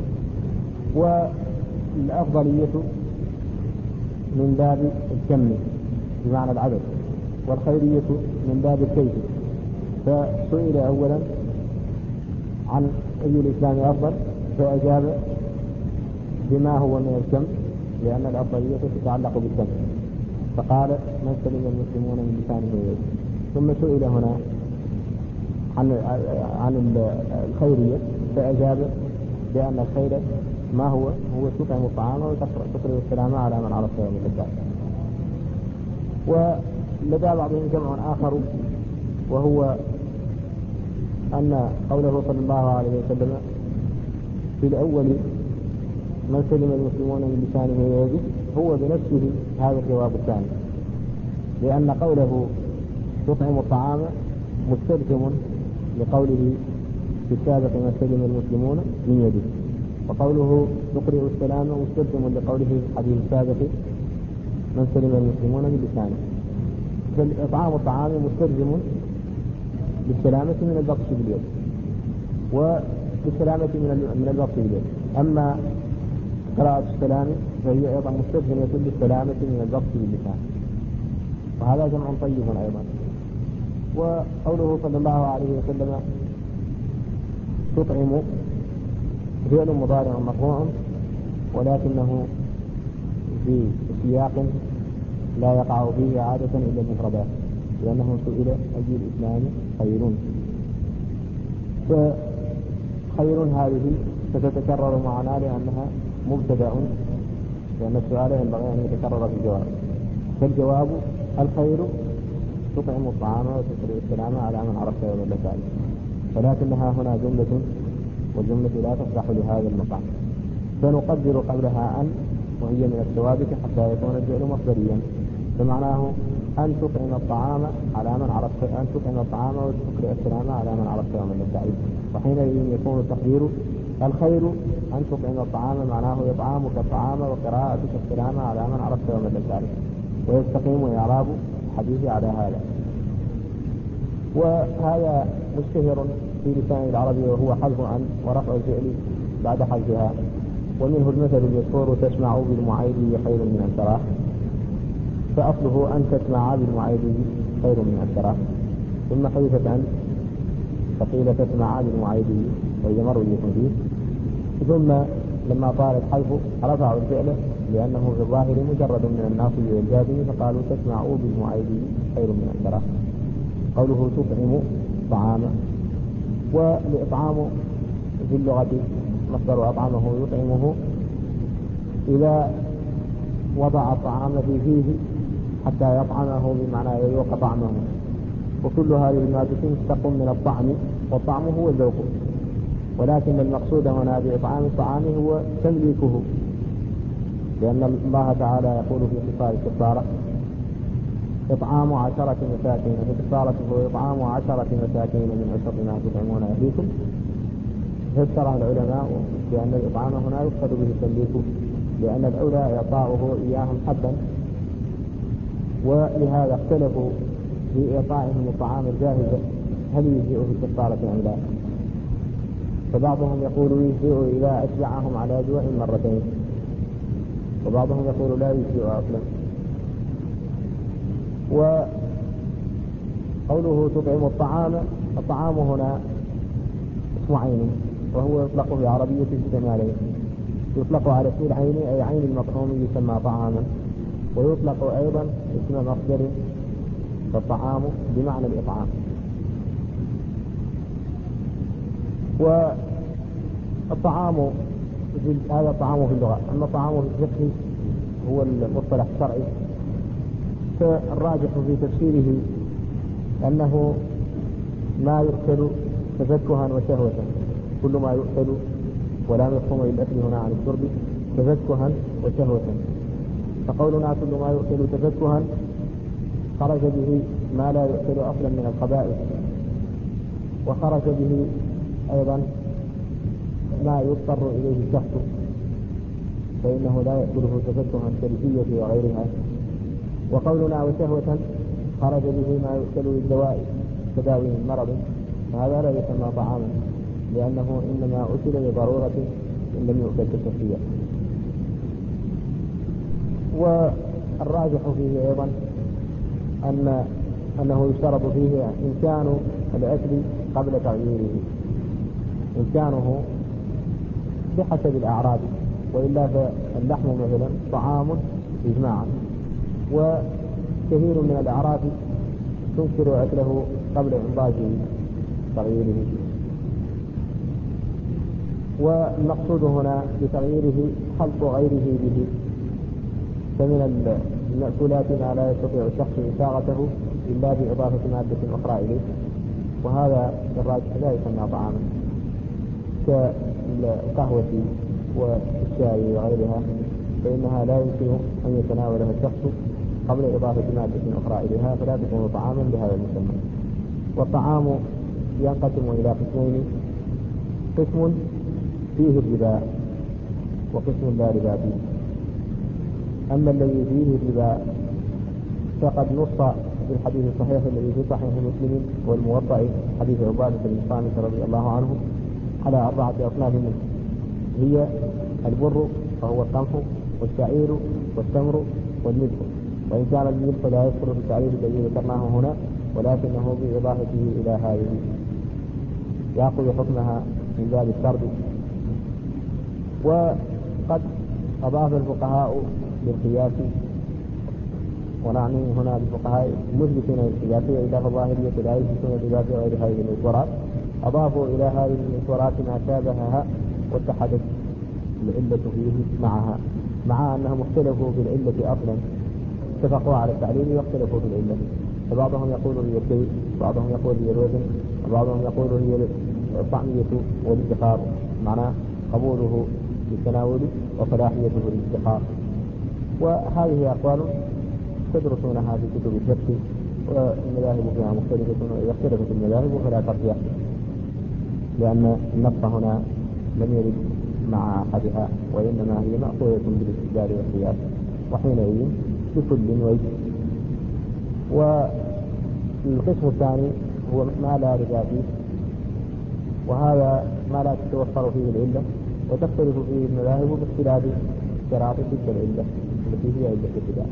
والأفضلية من باب الكم بمعنى العدد، والخيرية من باب الكيف. فسئل أولا عن أي الإسلام أفضل فأجاب بما هو من الكم، لأن الأفضلية تتعلق بالكم، فقال من سلم المسلمون من لسانه ويده. ثم سئل هنا عن عن الخيرية فأجاب بأن الخير ما هو هو تطعم الطعام وتقرأ السلام على من عرفت ومن لم تعرف. ولدى بعضهم جمع آخر، وهو أن قوله صلى الله عليه وسلم في الأول من سلم المسلمون من لسانه ويده هو بنفسه هذا الجواب الثاني، لأن قوله تطعم الطعام مستلزم لقوله في السابق من سلم المسلمون من يده، وقوله تقرئ السلام مستلزم لقوله في الحديث السابق من سلم المسلمون من لسانه. فإطعام الطعام مستلزم للسلامة من البطش باليد وللسلامة من البطش باليد. أما قراءة السلام فهي أيضا مستلزمة للسلامة من البطش باللسان، وهذا جمع طيب أيضا. وقوله صلى الله عليه وسلم تطعم فعل مضارع مرفوع، ولكنه في سياق لا يقع فيه عادة إلا المفردات، لأنه سئل أي الإسلام خير. فخير هذه ستتكرر معنا لأنها مبتدأ، لأن السؤال ينبغي أن يتكرر في الجواب. فالجواب الخير تطعم الطعام وتقرئ السلام على من عرفت ومن لم تعرف، ولكنها هنا جملة والجملة لا تصلح لهذا المقام، فنقدر قبلها أن وهي من الثوابت حتى يكون الفعل مصدريا، فمعناه أن تطعم الطعام على من عرفت أن تطعم الطعام وتقرئ السلام على من عرفت ومن لم تعرف. وحينئذ يكون التقدير الخير أن تطعم الطعام معناه إطعامك الطعام وقراءتك السلام على من عرفت ومن لم تعرف، ويستقيم إعراب الحديث على هذا. وهذا مشتهر في لسان العربي وهو حذف عن ورفع الفعل بعد حذفها، ومنه المثل المشهور تسمع بالمعيد خير من أن تراه، فأصله أن تسمع بالمعيد خير من أن تراه، ثم حذفت عن فقيل تسمع بالمعيد وهي مروية فيه، ثم لما طال الحذف رفعوا الفعل لأنه في الظاهر مجرد من الناصب والجازم، فقالوا تسمعوا بالمعيد خير من أن تراه. قوله تطعم طعاما، والإطعام في اللغة مصدر أطعمه يطعمه إذا وضع الطعام في فيه حتى يطعمه بمعنى يذوق طعمه، وكل هذه المادة تقوم من الطعم، والطعم هو الذوق، ولكن المقصود هنا بإطعام الطعام هو تمليكه، لأن الله تعالى يقول في خصال الكفارة إطعام عشرة مساكين، فكفارته إطعام عشرة مساكين من أوسط ما تطعمون أهليكم. فسر العلماء بأن الإطعام هنا يقصد به التمليك، لأن الأولى إعطاؤه إياهم حبا، ولهذا اختلفوا في إعطائهم الطعام الجاهز هل يجزئ في الكفارة أم لا. فبعضهم يقول يجزئ إذا أشبعهم على جوع مرتين، وبعضهم يقول لا يجزئ أصلا. وقوله تطعم الطعام، الطعام هنا اسم عين، وهو يطلق في عربية الاستعمالين، يطلق على اسم العين أي عين المطعوم يسمى طعاما، ويطلق أيضا اسم مصدر، فالطعام بمعنى الإطعام. والطعام هذا الطعام في اللغة، أما الطعام في الفقه هو المصطلح الشرعي، فالراجح في تفسيره أنه ما يؤكل تفكها وشهوة، كل ما يؤكل ولا مفهوم للأكل هنا عن الشرب تفكها وشهوة. فقولنا كل ما يؤكل تفكها خرج به ما لا يؤكل أصلا من القبائل، وخرج به أيضا ما يضطر إليه الشخص، فإنه لا يأكله تفكها كالفية وغيرها. وقولنا وشهوة خرج به ما يؤكل للدواء تداوي المرض، فهذا لا يسمى طعاما، لأنه إنما أكل لضرورة إن لم يؤكل كالكفية. والراجح فيه أيضا أن أنه يشترط فيه إمكان الأكل قبل تغييره، إمكانه بحسب الأعراض، وإلا فاللحم مثلا طعام إجماعا، وكثير من الأعراض تنكر أكله قبل إنضاج تغييره. والمقصود هنا بتغييره خلط غيره به، فمن المأكولات ما لا يستطيع الشخص إساغته إلا بإضافة مادة أخرى إليه، وهذا الراجح لا يسمى طعاما، كالقهوة والشاي وغيرها، فإنها لا يمكن أن يتناولها الشخص قبل إضافة مادة أخرى إليها، فلا تكون طعاما بهذا المسمى. والطعام ينقسم إلى قسمين، قسم فيه الربا وقسم لا ربا فيه. أما الذي فيه الربا فقد نص في الحديث الصحيح الذي في صحيح مسلم والموطأ حديث عبادة بن الصامت رضي الله عنه على أربعة أصناف منه، هي البر وهو القمح والشعير والتمر والملح، وإن كان الملح لا يذكر في التعريف الذي ذكرناه هنا، ولكنه بإضافته إلى هذه يأخذ حكمها من باب الشرط. وقد أضاف الفقهاء للقياس، ونعني هنا بالفقهاء مثبتين للقياس، وإضافة ظاهرية لا يثبتون القياس غير هذه المذكورات، أضافوا إلى هذه المذكورات ما شابهها واتحدت العلة فيه معها، مع أنهم اختلفوا في العلة أصلا، اتفقوا على التعليل واختلفوا في العلة، فبعضهم يقول هي الشيء، بعضهم يقول هي الوزن، وبعضهم يقول هي الطعمية والادخار، معناه قبوله للتناول وصلاحيته للادخار. وهذه أقوال تدرسونها في كتب الفقه، والمذاهب فيها مختلفة، وإذا اختلفت المذاهب فلا ترجح، لأن النص هنا لم يرد مع أحدها، وإنما هي مأخوذة بالاستدلال والقياس، وحينئذ بكل وجه. والقسم الثاني هو ما لا ربا فيه، وهذا ما لا تتوفر فيه العلة، وتختلف فيه المذاهب باختلاف شرائط تلك العلة التي هي علة الربا.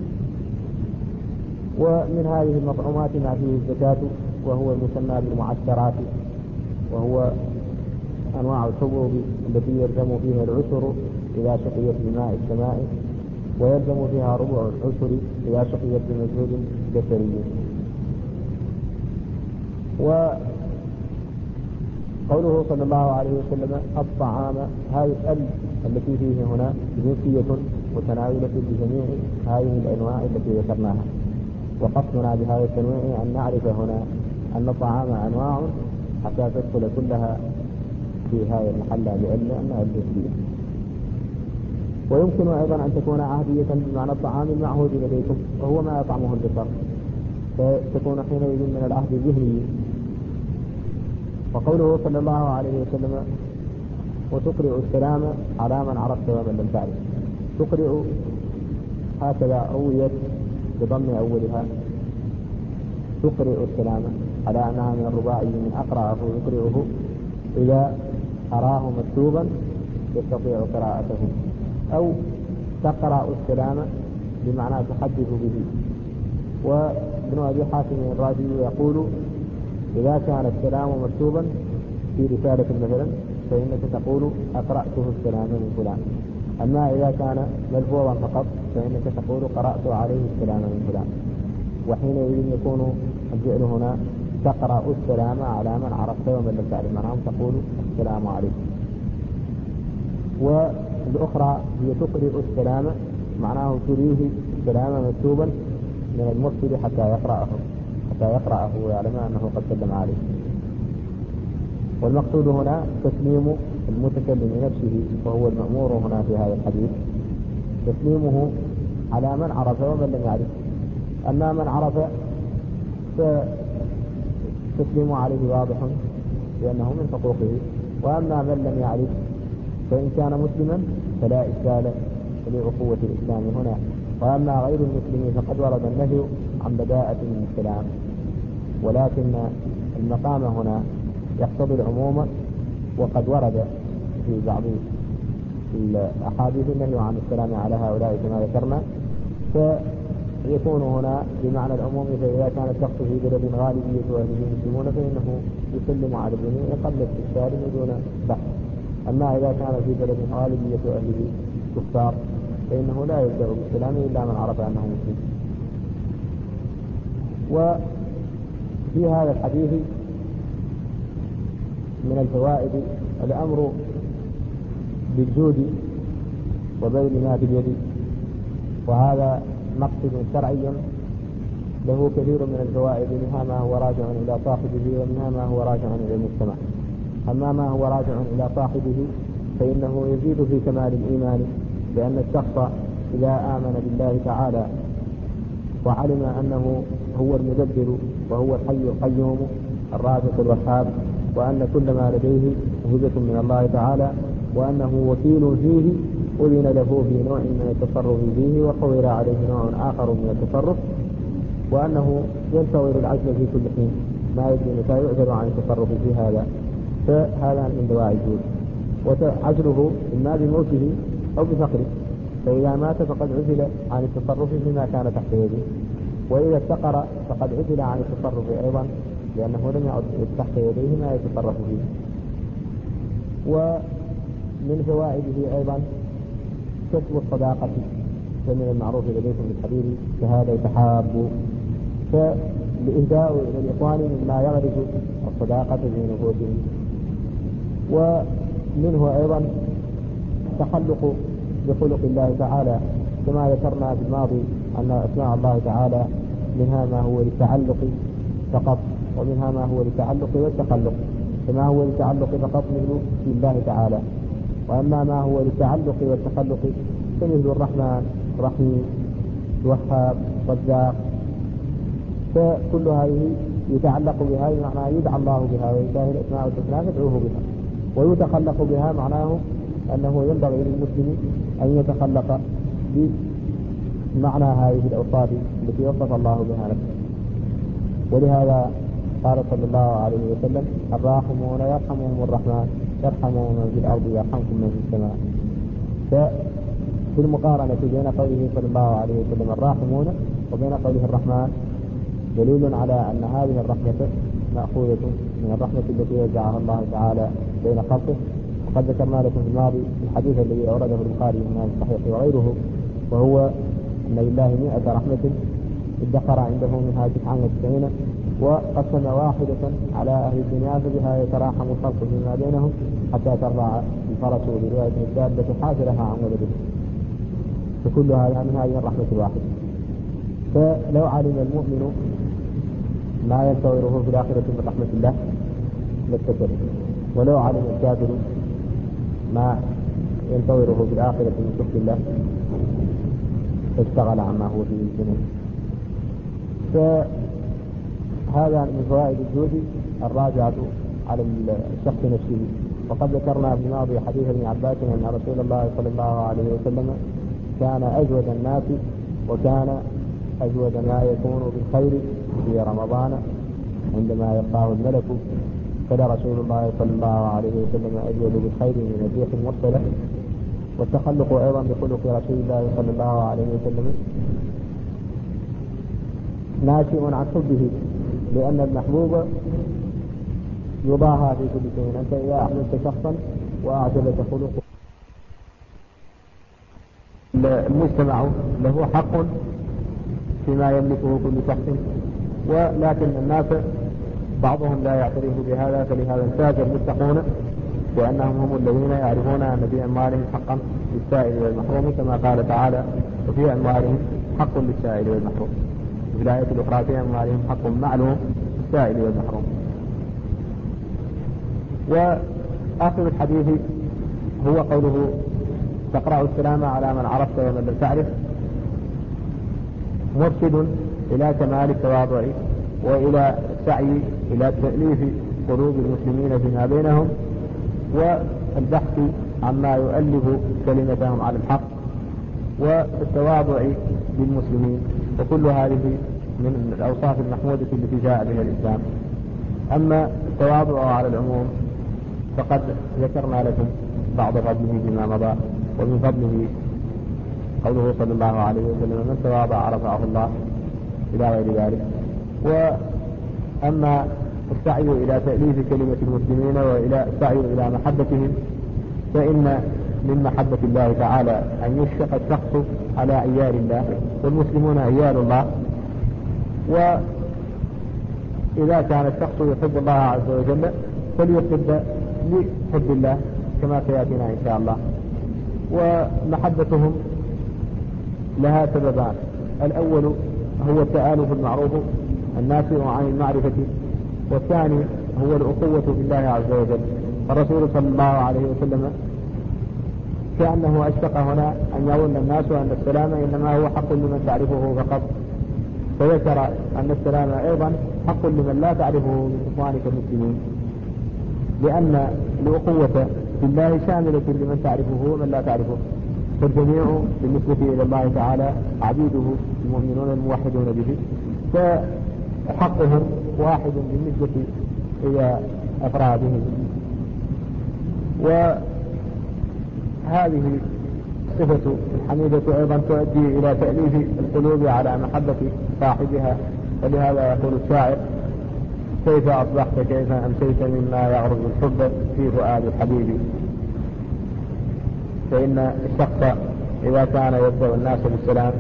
ومن هذه المطعومات ما فيه الزكاة، وهو المسمى بالمعشرات، وهو أنواع الحبوب التي يلزم فيها العشر إذا شقيت بماء السماء، ويلزم فيها ربع العشر إذا شقيت بمجهود بشري. وقوله صلى الله عليه وسلم الطعام، هذه ال التي فيه هنا جنسية متناولة بجميع هذه الأنواع التي ذكرناها، وقصدنا بهذا التنويع أن نعرف هنا أن الطعام أنواع حتى تدخل كلها في هذه المحلة لأنها الجزئية. ويمكن أيضا أن تكون عهدية بمعنى الطعام المعهود لديكم وهو ما يطعمه البشر، فتكون حينئذ من العهد الذهني. وقوله صلى الله عليه وسلم وتقرئ السلام على من عرفت ومن لم تعرف، تقرئ هكذا رويت بضم أولها، تقرئ السلام على أنها من الرباعي من أقرأه يقرئه إذا أراه مكتوبا يستطيع قراءته، أو تقرأ السلام بمعنى تحدث به. وابن أبي حاتم الرازي يقول إذا كان السلام مكتوبا في رسالة مثلا فإنك تقول أقرأته السلام من فلان، أما إذا كان ملفوظا فقط فإنك تقول قرأت عليه السلام من فلان. وحينئذ يكون الفعل هنا تقرأ السلام على من عرفت ومن لم تعرف، معناهم تقول السلام عليكم. والأخرى هي تقرئ السلام معناه تريه السلام مكتوبا من المرسل حتى يقرأه حتى يقرأه ويعلم أنه قد سلم عليه. والمقصود هنا تسليم المتكلم نفسه وهو المأمور هنا في هذا الحديث، تسليمه على من عرف ومن لم يعرف. أما من عرف فتسليمه عليه واضح لأنه من حقوقه، وأما من لم يعرف فإن كان مسلما فلا إشكال لأخوة الإسلام هنا. وأما غير المسلمين فقد ورد النهي عن بداءة من السلام، ولكن المقام هنا يقتضي العموم، وقد ورد في بعض الأحاديث النهي عن السلام على هؤلاء كما ذكرنا، فيكون هنا بمعنى العموم. فإذا كان الشخص في بلد غالبية أهله مسلمون فإنه يسلم على الجميع قبل استفسار دون بحث. أما إذا كان في بلد غالبية أهله كفار فإنه لا يبدأ بالسلام إلا من عرف أنه مسلم. وفي هذا الحديث من الفوائد الأمر بالجود وبذل ما في اليد، وهذا مقصد شرعي له كثير من الفوائد، منها ما هو راجع إلى صاحبه ومنها ما هو راجع إلى المجتمع. أما ما هو راجع إلى صاحبه فإنه يزيد في كمال الإيمان، لأن الشخص إذا آمن بالله تعالى وعلم أنه هو المدبر وهو الحي القيوم الرازق الوهاب، وأن كل ما لديه هبة من الله تعالى، وأنه وكيل فيه أذن له في نوع من التصرف فيه وقوّر عليه نوع آخر من التصرف، وأنه ينتظر العجل في كل حين ما يدري متى يعجل عن التصرف في هذا، فهذا من دواعي الجود. وعجله إما بموته أو بفقره، فإذا مات فقد عزل عن التصرف فيما كان تحت يده، وإذا افتقر فقد عزل عن التصرف أيضا لأنه لم يعد تحت يديه ما يتصرف فيه. ومن فوائده أيضا كسب الصداقة، فمن المعروف لديكم بالحديث كهذا يتحابوا، فالإهداء إلى الإخوان مما يغرس الصداقة في نفوسهم. ومنه أيضا تخلق بخلق الله تعالى، كما ذكرنا في الماضي أن أسماء الله تعالى منها ما هو للتعلق فقط ومنها ما هو للتعلق والتخلق، فما هو للتعلق فقط مثل الله تعالى، وأما ما هو للتعلق والتخلق فمثل الرحمن الرحيم الوهاب الرزاق، فكل هذه يتعلق بها معناه يدعى الله بها ولله الأسماء الحسنى فادعوه بها، ويتخلق بها معناه أنه ينبغي للمسلم أن يتخلق بمعنى هذه الأوصاف التي وصف الله بها نفسه. ولهذا قال صلى الله عليه وسلم الراحمون يرحمهم الرحمن يرحمون من في الأرض يرحمكم من في السماء. ففي المقارنة بين قوله صلى الله عليه وسلم الراحمون وبين قوله الرحمن دليل على أن هذه الرحمة مأخوذة من الرحمة التي وزعها الله تعالى بين خلقه. وقد ذكرنا لكم في الماضي الحديث الذي أورده البخاري من هذا الصحيح وغيره، وهو أن لله مئة رحمة ادخر عنده منها تسعة وتسعين وقسم واحدة على أهل الدنيا فبها يتراحم الخلق فيما بينهم حتى ترضع الفرس برواية الدابة حافرها عن ولده، فكل هذا من هذه الرحمة الواحدة. فلو علم المؤمن ما ينتظره في الآخرة من رحمة الله لاتكل، ولو علم الكافر ما ينتظره في الآخرة من سخط الله فاشتغل عما هو فيه الجنون. فهذا من فوائد الزهد الراجعة على الشخص نفسه. وقد ذكرنا في الماضي حديث ابن عباس أن رسول الله صلى الله عليه وسلم كان أجود الناس وكان أجود ما يكون بالخير في رمضان عندما يلقاه الملك، فلا رسول الله صلى الله عليه وسلم أجود بالخير من الريح المرسلة. والتخلق أيضا بخلق رسول الله صلى الله عليه وسلم ناشئ عن حبه، لأن المحبوب يضاهى في كل شيء. أنت إذا أحببت شخصا وأعجبك خلقه، المجتمع له حق فيما يملكه كل شخص، ولكن الناس بعضهم لا يعترف بهذا، فلهذا امتاز المتقون بأنهم هم الذين يعرفون أن في أموالهم حقا للسائل والمحروم، كما قال تعالى وفي أموالهم حق للسائل والمحروم. وفي الآية الأخرى في أموالهم حق معلوم للسائل والمحروم. وآخر الحديث هو قوله تقرأ السلام على من عرفت ومن لم تعرف، مرشد إلى كمال التواضع وإلى السعي إلى تأليف قلوب المسلمين فيما بينهم، والبحث عما يؤلف كلمتهم على الحق، والتواضع للمسلمين. وكل هذه من الأوصاف المحمودة التي جاء بها الإسلام. أما التواضع على العموم فقد ذكرنا لكم بعض فضله فيما مضى، ومن فضله قوله صلى الله عليه وسلم من تواضع رفعه الله إلى غير ذلك. وأما السعي إلى تأليف كلمة المسلمين وإلى السعي إلى محبتهم، فإن من محبة الله تعالى أن يشفق الشخص على عيال الله، والمسلمون عيال الله. وإذا كان الشخص يحب الله عز وجل فليحب لحب الله كما سيأتينا إن شاء الله. ومحبتهم لها سببان: الأول هو التآلف المعروف الناشئ عن المعرفة، والثاني هو الأخوة بالله عز وجل. الرسول صلى الله عليه وسلم كأنه أشفق هنا أن يظن الناس أن السلام إنما هو حق لمن تعرفه فقط، فذكر أن السلام أيضا حق لمن لا تعرفه من إخوانك المسلمين، لأن الأخوة بالله شاملة لمن تعرفه ومن لا تعرفه، فالجميع بالنسبة إلى الله تعالى عبيده المؤمنون الموحدون به، فحقهم واحد بالنسبة إلى أفرادهم. وهذه الصفة الحميدة أيضا تؤدي إلى تأليف القلوب على محبة صاحبها. ولهذا يقول الشاعر: كيف أصبحت كيف أمسيت مما يغرز الحب في فؤاد الحبيب. فإن الشخص إذا كان يبدأ الناس بالسلام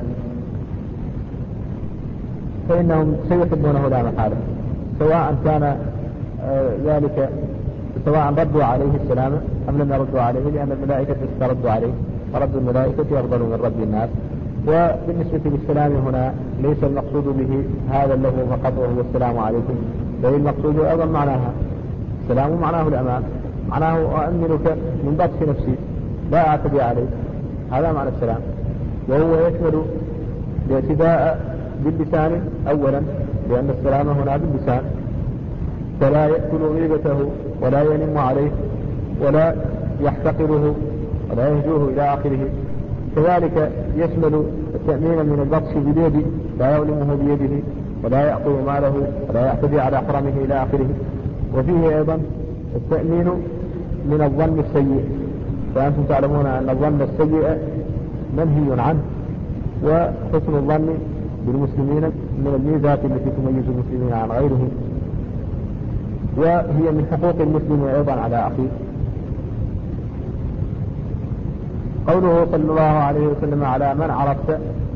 فإنهم سيحبونه لا محالة، سواء كان ذلك سواء ردوا عليه السلام أم لم يردوا عليه، لأن الملائكة ترد عليه، ورد الملائكة أفضل من رد الناس. وبالنسبة للسلام هنا ليس المقصود به هذا اللفظ فقط وهو السلام عليكم، بل المقصود أيضا معناها. السلام معناه الأمان، معناه أؤمنك من بطش نفسي لا أعتدي عليك، هذا معنى السلام. وهو يشمل الاعتداء باللسان أولا، لأن السلام هنا باللسان، فلا يأكل غيبته ولا ينم عليه ولا يحتقره ولا يهجوه إلى آخره. كذلك يشمل التأمين من البطش باليد، لا يظلمه بيده ولا يأخذ ماله ولا يعتدي على حرمه إلى آخره. وفيه أيضا التأمين من الظن السيء، فأنتم تعلمون أن الظن السيء منهي عنه، وحسن الظن بالمسلمين من الميزات التي تميز المسلمين عن غيرهم، وهي من حقوق المسلم أيضا على أخيه. قوله صلى الله عليه وسلم على من عرفت،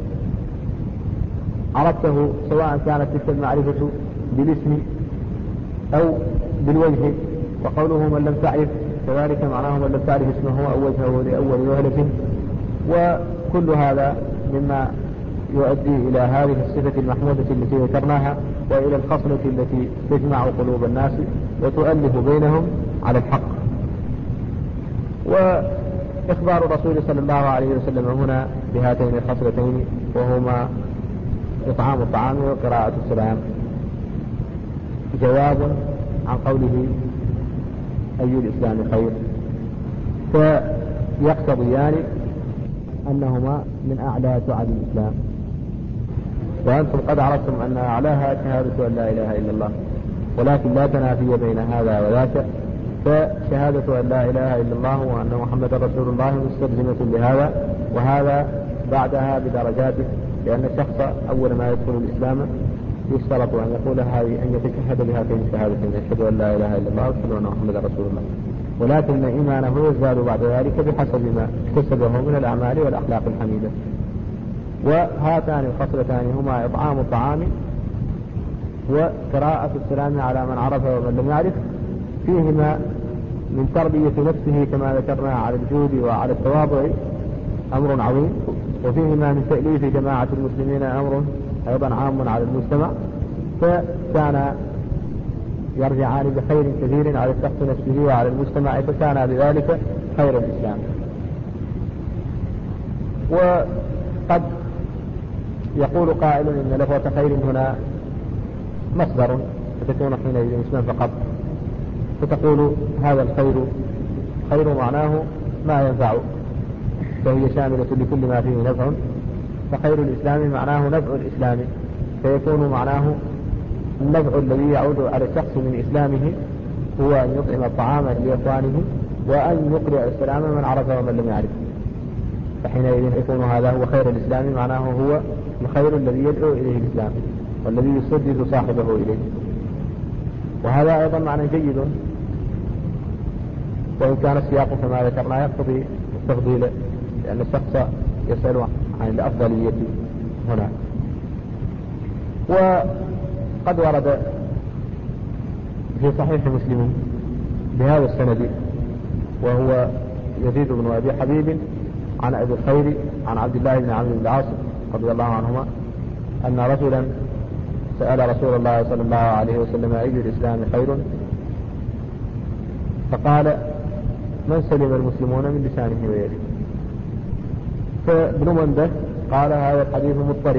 عرفته سواء كانت تلك المعرفة بالاسم أو بالوجه. وقوله من لم تعرف كذلك معناه من لم تعرف اسمه أو وجهه لأول وهلة. وكل هذا مما يؤدي إلى هذه الصفة المحمودة التي ذكرناها، وإلى الخصلة التي تجمع قلوب الناس وتؤلف بينهم على الحق. وإخبار الرسول صلى الله عليه وسلم هنا بهاتين الخصلتين وهما إطعام الطعام وقراءة السلام جواب عن قوله أي الإسلام خير، فيقتضيان أنهما من أعلى شعب الإسلام. وأنتم قد عرفتم أن أعلاها شهادة أن لا إله إلا الله، ولكن لا تنافي بين هذا وذاك، فشهادة أن لا إله إلا الله وأن محمد رسول الله مستلزمة لهذا، وهذا بعدها بدرجاته، لأن الشخص أول ما يدخل الإسلام يشترط أن يقول هذه أن يتشهد بهاتين الشهادتين، يشهد أن لا إله إلا الله ويشهد أن محمد رسول الله، ولكن إيمانه يزداد بعد ذلك بحسب ما اكتسبه من الأعمال والأخلاق الحميدة. وهاتان الخصلتان هما إطعام الطعام وقراءة السلام على من عرف ومن لم يعرف، فيهما من تربية نفسه كما ذكرنا على الجود وعلى التواضع أمر عظيم، وفيهما من تأليف جماعة المسلمين أمر أيضا عام على المجتمع، فكان يرجعان بخير كثير على الشخص نفسه وعلى المجتمع، فكان بذلك خير الإسلام. وقد يقول قائل إن لفظة خير هنا مصدر، فتكون حينئذ اسما فقط، فتقول هذا الخير خير معناه ما ينفع، فهي شاملة لكل ما فيه نفع، فخير الإسلام معناه نفع الإسلام، فيكون معناه النفع الذي يعود على الشخص من إسلامه هو أن يطعم الطعام لإخوانه وأن يقرأ السلام من عرف ومن لم يعرف، فحينئذ يكون هذا هو خير الإسلام، معناه هو الخير الذي يدعو إليه الإسلام والذي يسدد صاحبه إليه. وهذا أيضا معنى جيد، وإن كان السياق كما ذكرنا يقتضي التفضيل، لأن الشخص يسأل عن الأفضلية هنا. وقد ورد في صحيح مسلم بهذا السند، وهو يزيد بن أبي حبيب عن أبي الخير عن عبد الله بن عمرو بن العاص رضي الله عنهما أن رجلا سأل رسول الله صلى الله عليه وسلم أي الإسلام خير، فقال من سلم المسلمون من لسانه ويده. فابن منده قال هذا الحديث مضطرب.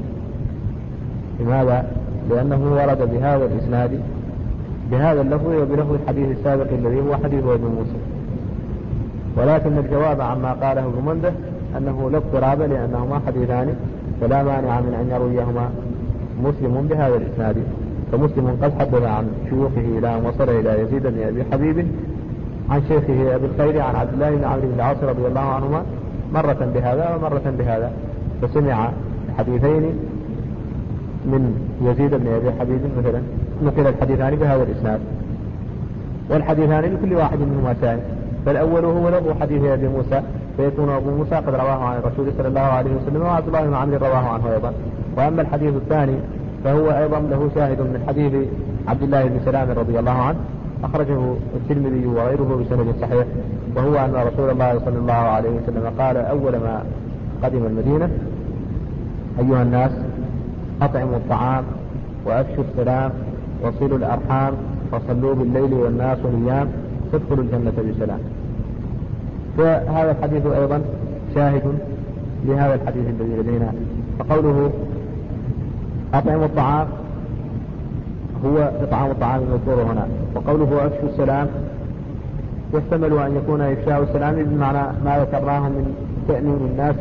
لماذا؟ لأنه ورد بهذا الإسناد بهذا اللفظ وبلفظ الحديث السابق الذي هو حديث ابن موسى، ولكن الجواب عما قاله ابن منده أنه لا اضطراب، لأنهما حديثان فلا مانع من أن يرويهما مسلم بهذا الإسناد. فمسلم قد حدث عن شيوخه إلى أن وصل إلى يزيد بن أبي حبيب عن شيخه أبي الخير عن عبد الله بن عمرو بن العاص رضي الله عنهما مرة بهذا ومرة بهذا، فسمع حديثين من يزيد بن أبي حبيب مثلا، نقل الحديثان بهذا الإسناد، والحديثان لكل واحد منهما شاهد، فالأول هو له حديث أبي موسى، فيكون أبو موسى قد رواه عن الرسول صلى الله عليه وسلم، وعبد الله بن عمرو رواه عنه أيضا. وأما الحديث الثاني فهو أيضا له شاهد من حديث عبد الله بن سلام رضي الله عنه، أخرجه الترمذي وغيره بسند صحيح، وهو أن رسول الله صلى الله عليه وسلم قال أول ما قدم المدينة أيها الناس أطعموا الطعام وأفشوا السلام وصلوا الأرحام وصلوا بالليل والناس نيام تدخلوا الجنة بسلام. فهذا الحديث أيضا شاهد لهذا الحديث الذي لدينا. فقوله أطعموا الطعام هو إطعام الطعام المذكور هنا، وقوله أفشوا السلام يحتمل أن يكون إفشاء السلام بمعنى ما ذكرناه من تأمين الناس،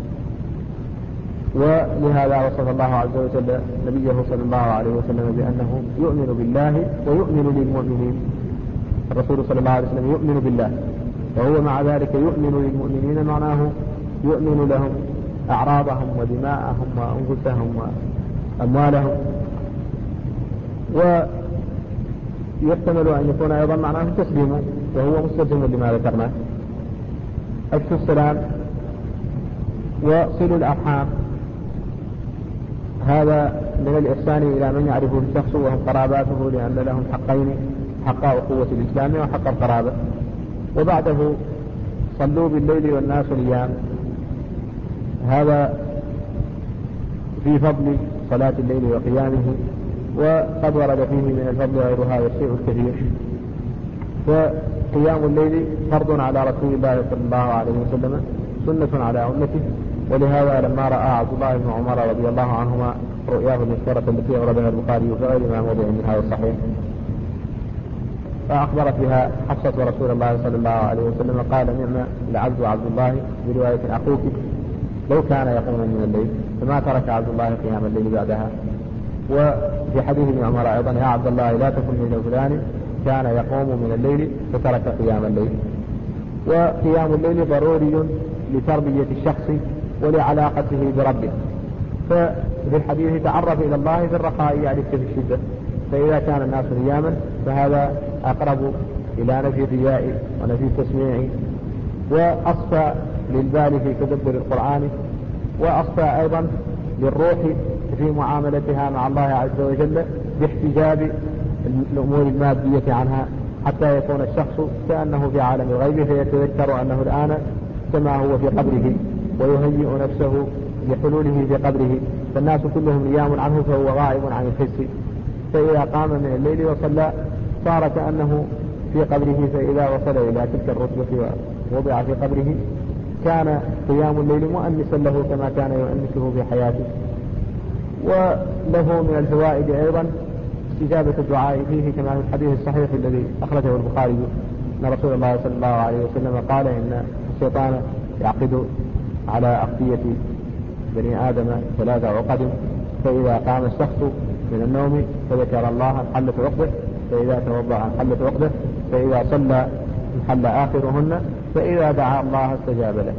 ولهذا وصف الله عز وجل نبيه صلى الله عليه وسلم بأنه يؤمن بالله ويؤمن للمؤمنين. الرسول صلى الله عليه وسلم يؤمن بالله وهو مع ذلك يؤمن للمؤمنين، معناه يؤمن لهم أعراضهم ودماءهم وأنفسهم وأموالهم. ويحتمل أن يكون أيضا معناه تسليم، وهو مستلزم لما ذكرناه. أفشوا السلام وصلوا الأرحام، هذا من الإحسان إلى من يعرفه الشخص وهم قراباته، لأن لهم حقين، حق أخوة الإسلام وحق القرابة. وبعده صلوا بالليل والناس نيام، هذا في فضل صلاة الليل وقيامه، وقد ورد فيه من الفضل غير هذا الشيء الكثير. فقيام الليل فرض على رسول الله صلى الله عليه وسلم، سنة على أمته. ولهذا لما رأى عبد الله بن عمر رضي الله عنهما رؤياه المشهورة التي أوردها البخاري في غير ما موضع من هذا الصحيح، فأخبرت بها حفصة رسول الله صلى الله عليه وسلم قال: نعم العبد عبد الله، برواية أخوك، لو كان يقوم من الليل، فما ترك عبد الله قيام الليل بعدها. وفي حديث ابن عمر أيضا: يا عبد الله لا تكن من فلان كان يقوم من الليل فترك قيام الليل. وقيام الليل ضروري لتربية الشخص ولعلاقته بربه. ففي الحديث: تعرف إلى الله في الرخاء يعرفك في الشدة. فإذا كان الناس نياما فهذا أقرب إلى نفي الرياء ونفي التسميع، وأصفى للبال في تدبر القرآن، وأصفى أيضا للروح في معاملتها مع الله عز وجل باحتجاب الأمور المادية عنها، حتى يكون الشخص كأنه في عالم الغيب، فيتذكر أنه الآن كما هو في قبره، ويهيئ نفسه لحلوله في قبره. فالناس كلهم نيام عنه فهو غائب عن الحس. فإذا قام من الليل وصلى صار كأنه في قبره، فإذا وصل إلى تلك الرتبة ووضع في قبره كان قيام الليل مؤنسا له كما كان يؤنسه في حياته. وله من الفوائد أيضا استجابة الدعاء فيه، كما في الحديث الصحيح الذي أخرجه البخاري أن رسول الله صلى الله عليه وسلم قال: إن الشيطان يعقد على أقفية بني آدم ثلاث عقد، فإذا قام الشخص من النوم فذكر الله انحلت عقده، فإذا توضأ انحلت عقده، فإذا صلى انحل آخرهن، فإذا دعا الله استجاب له.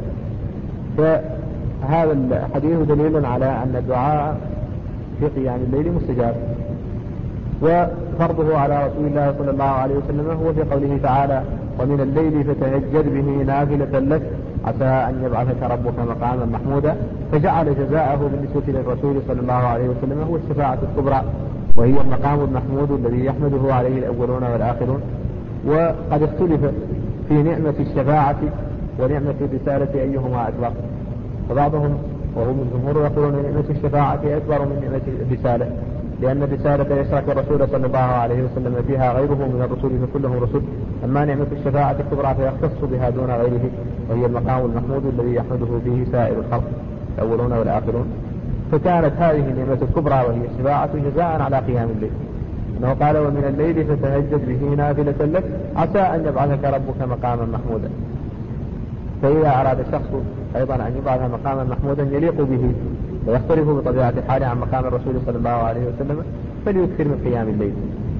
فهذا الحديث دليل على أن الدعاء في قيام الليل مستجاب. وفرضه على رسول الله صلى الله عليه وسلم هو في قوله تعالى: ومن الليل فتهجد به نافلة لك عسى أن يبعثك ربك مقاما محمودا. فجعل جزاءه بالنسبة للرسول صلى الله عليه وسلم هو الشفاعة الكبرى، وهي المقام المحمود الذي يحمده عليه الأولون والآخرون. وقد اختلف في نعمة الشفاعة ونعمة الرسالة أيهما أكبر، فبعضهم وهم الجمهور يقولون نعمة الشفاعة أكبر من نعمة الرسالة، لأن الرسالة يشرك الرسول صلى الله عليه وسلم فيها غيره من الرسل فكلهم رسل. أما نعمة الشفاعة الكبرى فيختص بها دون غيره، وهي المقام المحمود الذي يحمده فيه سائر الخلق الأولون والآخرون. فكانت هذه النعمة الكبرى وهي الشفاعة جزاء على قيام الليل، أنه قال: ومن الليل فتهجد به نافلة لك عسى أن يبعثك ربك مقاما محمودا. فإذا أراد الشخص أيضا أن يبعث مقاما محمودا يليق به ويختلف بطبيعة الحال عن مقام الرسول صلى الله عليه وسلم فليكثر من قيام الليل.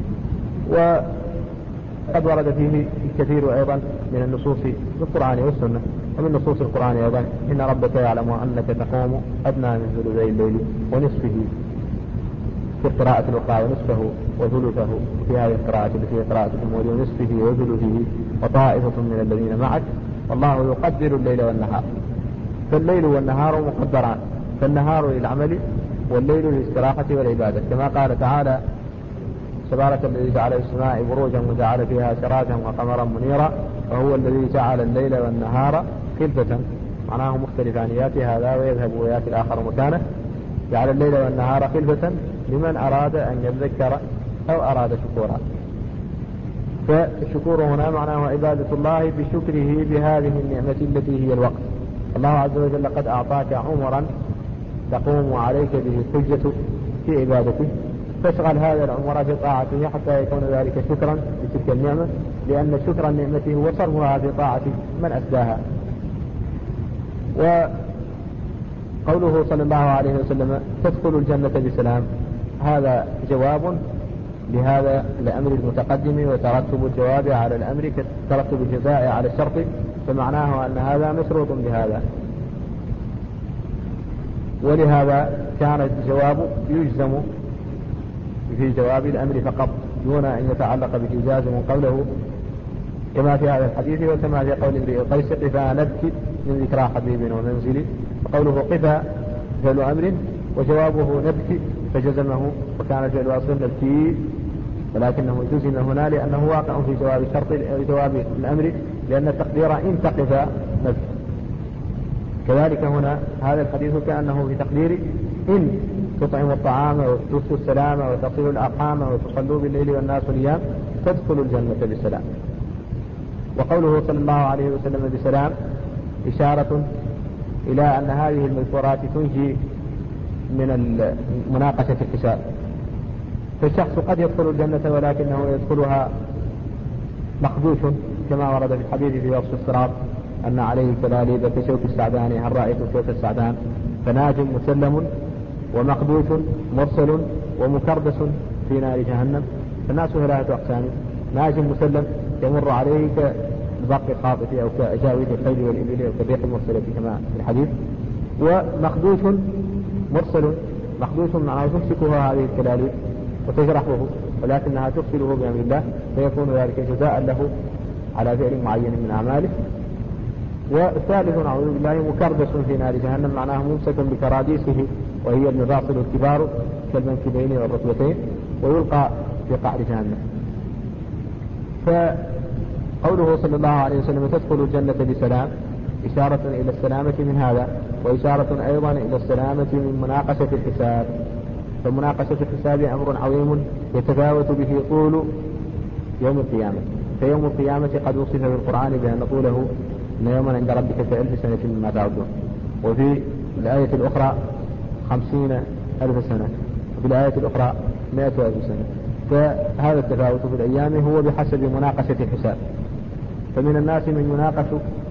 وقد ورد فيه الكثير أيضا من النصوص في القرآن والسنة. ومن نصوص القرآن أيضا: إن ربك يعلم أنك تقوم أدنى من ثلثي الليل ونصفه في القراءة الأخرى، ونصفه وثلثه في هذه القراءة التي هي قراءة الجمهور، ونصفه وثلثه وطائفة من الذين معك والله يقدر الليل والنهار. فالليل والنهار مقدران، فالنهار للعمل والليل للاستراحة والعبادة، كما قال تعالى: تبارك الذي جعل السماء بروجا وجعل فيها سراجا وقمرا منيرا وهو الذي جعل الليل والنهار خلفة. معناه مختلفان، ياتي هذا ويذهب وياتي الآخر مكانه. جعل الليل والنهار خلفة لمن أراد أن يذكر أو أراد شكورا. فالشكور هنا معناه عبادة الله بشكره بهذه النعمة التي هي الوقت. الله عز وجل قد أعطاك عمرا تقوم عليك به الحجة في عبادته، فاشغل هذا العمر في طاعته حتى يكون ذلك شكرا لتلك النعمة، لأن شكر النعمة هو صرفها في طاعة من أسداها. وقوله صلى الله عليه وسلم: تدخل الجنة بسلام، هذا جواب لهذا الأمر المتقدم، وترتب الجواب على الأمر كترتب الجزاء على الشرط، فمعناه أن هذا مشروط بهذا. ولهذا كان الجواب يجزم في جواب الأمر فقط دون أن يتعلق به جازم قوله، كما في هذا الحديث وكما في قول امرئ القيس: قفا نبكي من ذكرى حبيب ومنزلي. وقوله قفا فعل أمر وجوابه نبكي فجزمه، وكان فعل أصل نبكي، ولكنه جزم هنا لأنه واقع في جواب الشرط جواب الأمر، لأن التقدير إن تقف نبكي. كذلك هنا هذا الحديث كأنه في تقدير إن تطعموا الطعام وتفشوا السلام وتصلوا الأرحام وتصلوا بالليل والناس نيام تدخلوا الجنة بسلام. وقوله صلى الله عليه وسلم بسلام إشارة إلى أن هذه المذكورات تنجي من مناقشة الحساب. فالشخص قد يدخل الجنة ولكنه يدخلها مخدوش كما ورد في الحديث في وصف الصراط أن عليه كلاليب كشوك السعدان هل رأيتم شوك السعدان فناج مسلم ومخدوش مرسل ومكردس في نار جهنم. فالناس ثلاثة أقسام: ناج مسلم يمر عليه كالبرق الخاطف أو كأجاويد الخيل والإبل أو كالريح المرسلة كما في الحديث. ومخدوش مرسل، مخدوش معناه تمسكها هذه الكلاليب وتجرحه ولكنها تغسله بأمر الله فيكون ذلك جزاء له على فعل معين من أعماله. والثالث نعوذ بالله مكردس في نار جهنم معناه ممسك بكراديسه وهي المفاصل الكبار كالمنكبين والركبتين ويلقى في قعر جهنم. فقوله صلى الله عليه وسلم تدخل الجنة بسلام إشارة إلى السلامة من هذا، وإشارة أيضا إلى السلامة من مناقشة الحساب. فمناقشة الحساب أمر عظيم يتفاوت به طول يوم القيامة. فيوم القيامة قد وصف في القرآن بأن طوله إن يوما عند ربك كألف سنة مما تعدون، وفي الآية الأخرى خمسين ألف سنة، وفي الآية الأخرى مائة ألف سنة. فهذا التفاوت في الأيام هو بحسب مناقشة الحساب. فمن الناس من يناقش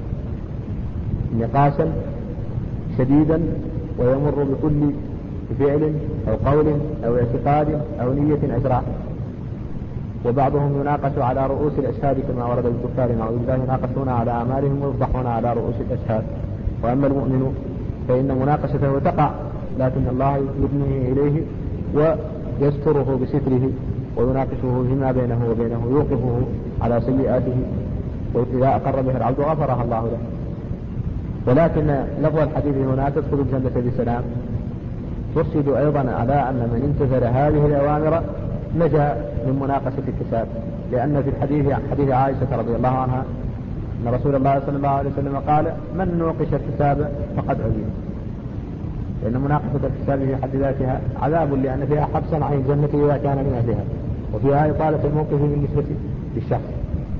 نقاشا شديدا ويمر بكل فعل أو قول أو اعتقاد أو نية أجراه. وبعضهم يناقش على رؤوس الأشهاد كما ورد بالكفار نعوذ بالله يناقشون على أعمالهم ويفضحون على رؤوس الأشهاد. وأما المؤمن فإن مناقشته تقع لكن الله يبنيه إليه ويستره بستره ويناقشه فيما بينه وبينه يوقفه على سيئاته، وإذا أقر به العبد غفرها الله له. ولكن لفظ الحديث هنا تدخل الجنة بسلام ترشد أيضا على أن من امتثل هذه الأوامر نجا من مناقشة الحساب. لأن في الحديث عن حديث عائشة رضي الله عنها أن رسول الله صلى الله عليه وسلم قال: من نوقش الحساب فقد عذب. لأن مناقشة الحساب في حد ذاتها عذاب، لأن فيها حبسا عن الجنة إذا كان من أهلها، وفيها إطالة الموقف بالنسبة للشخص.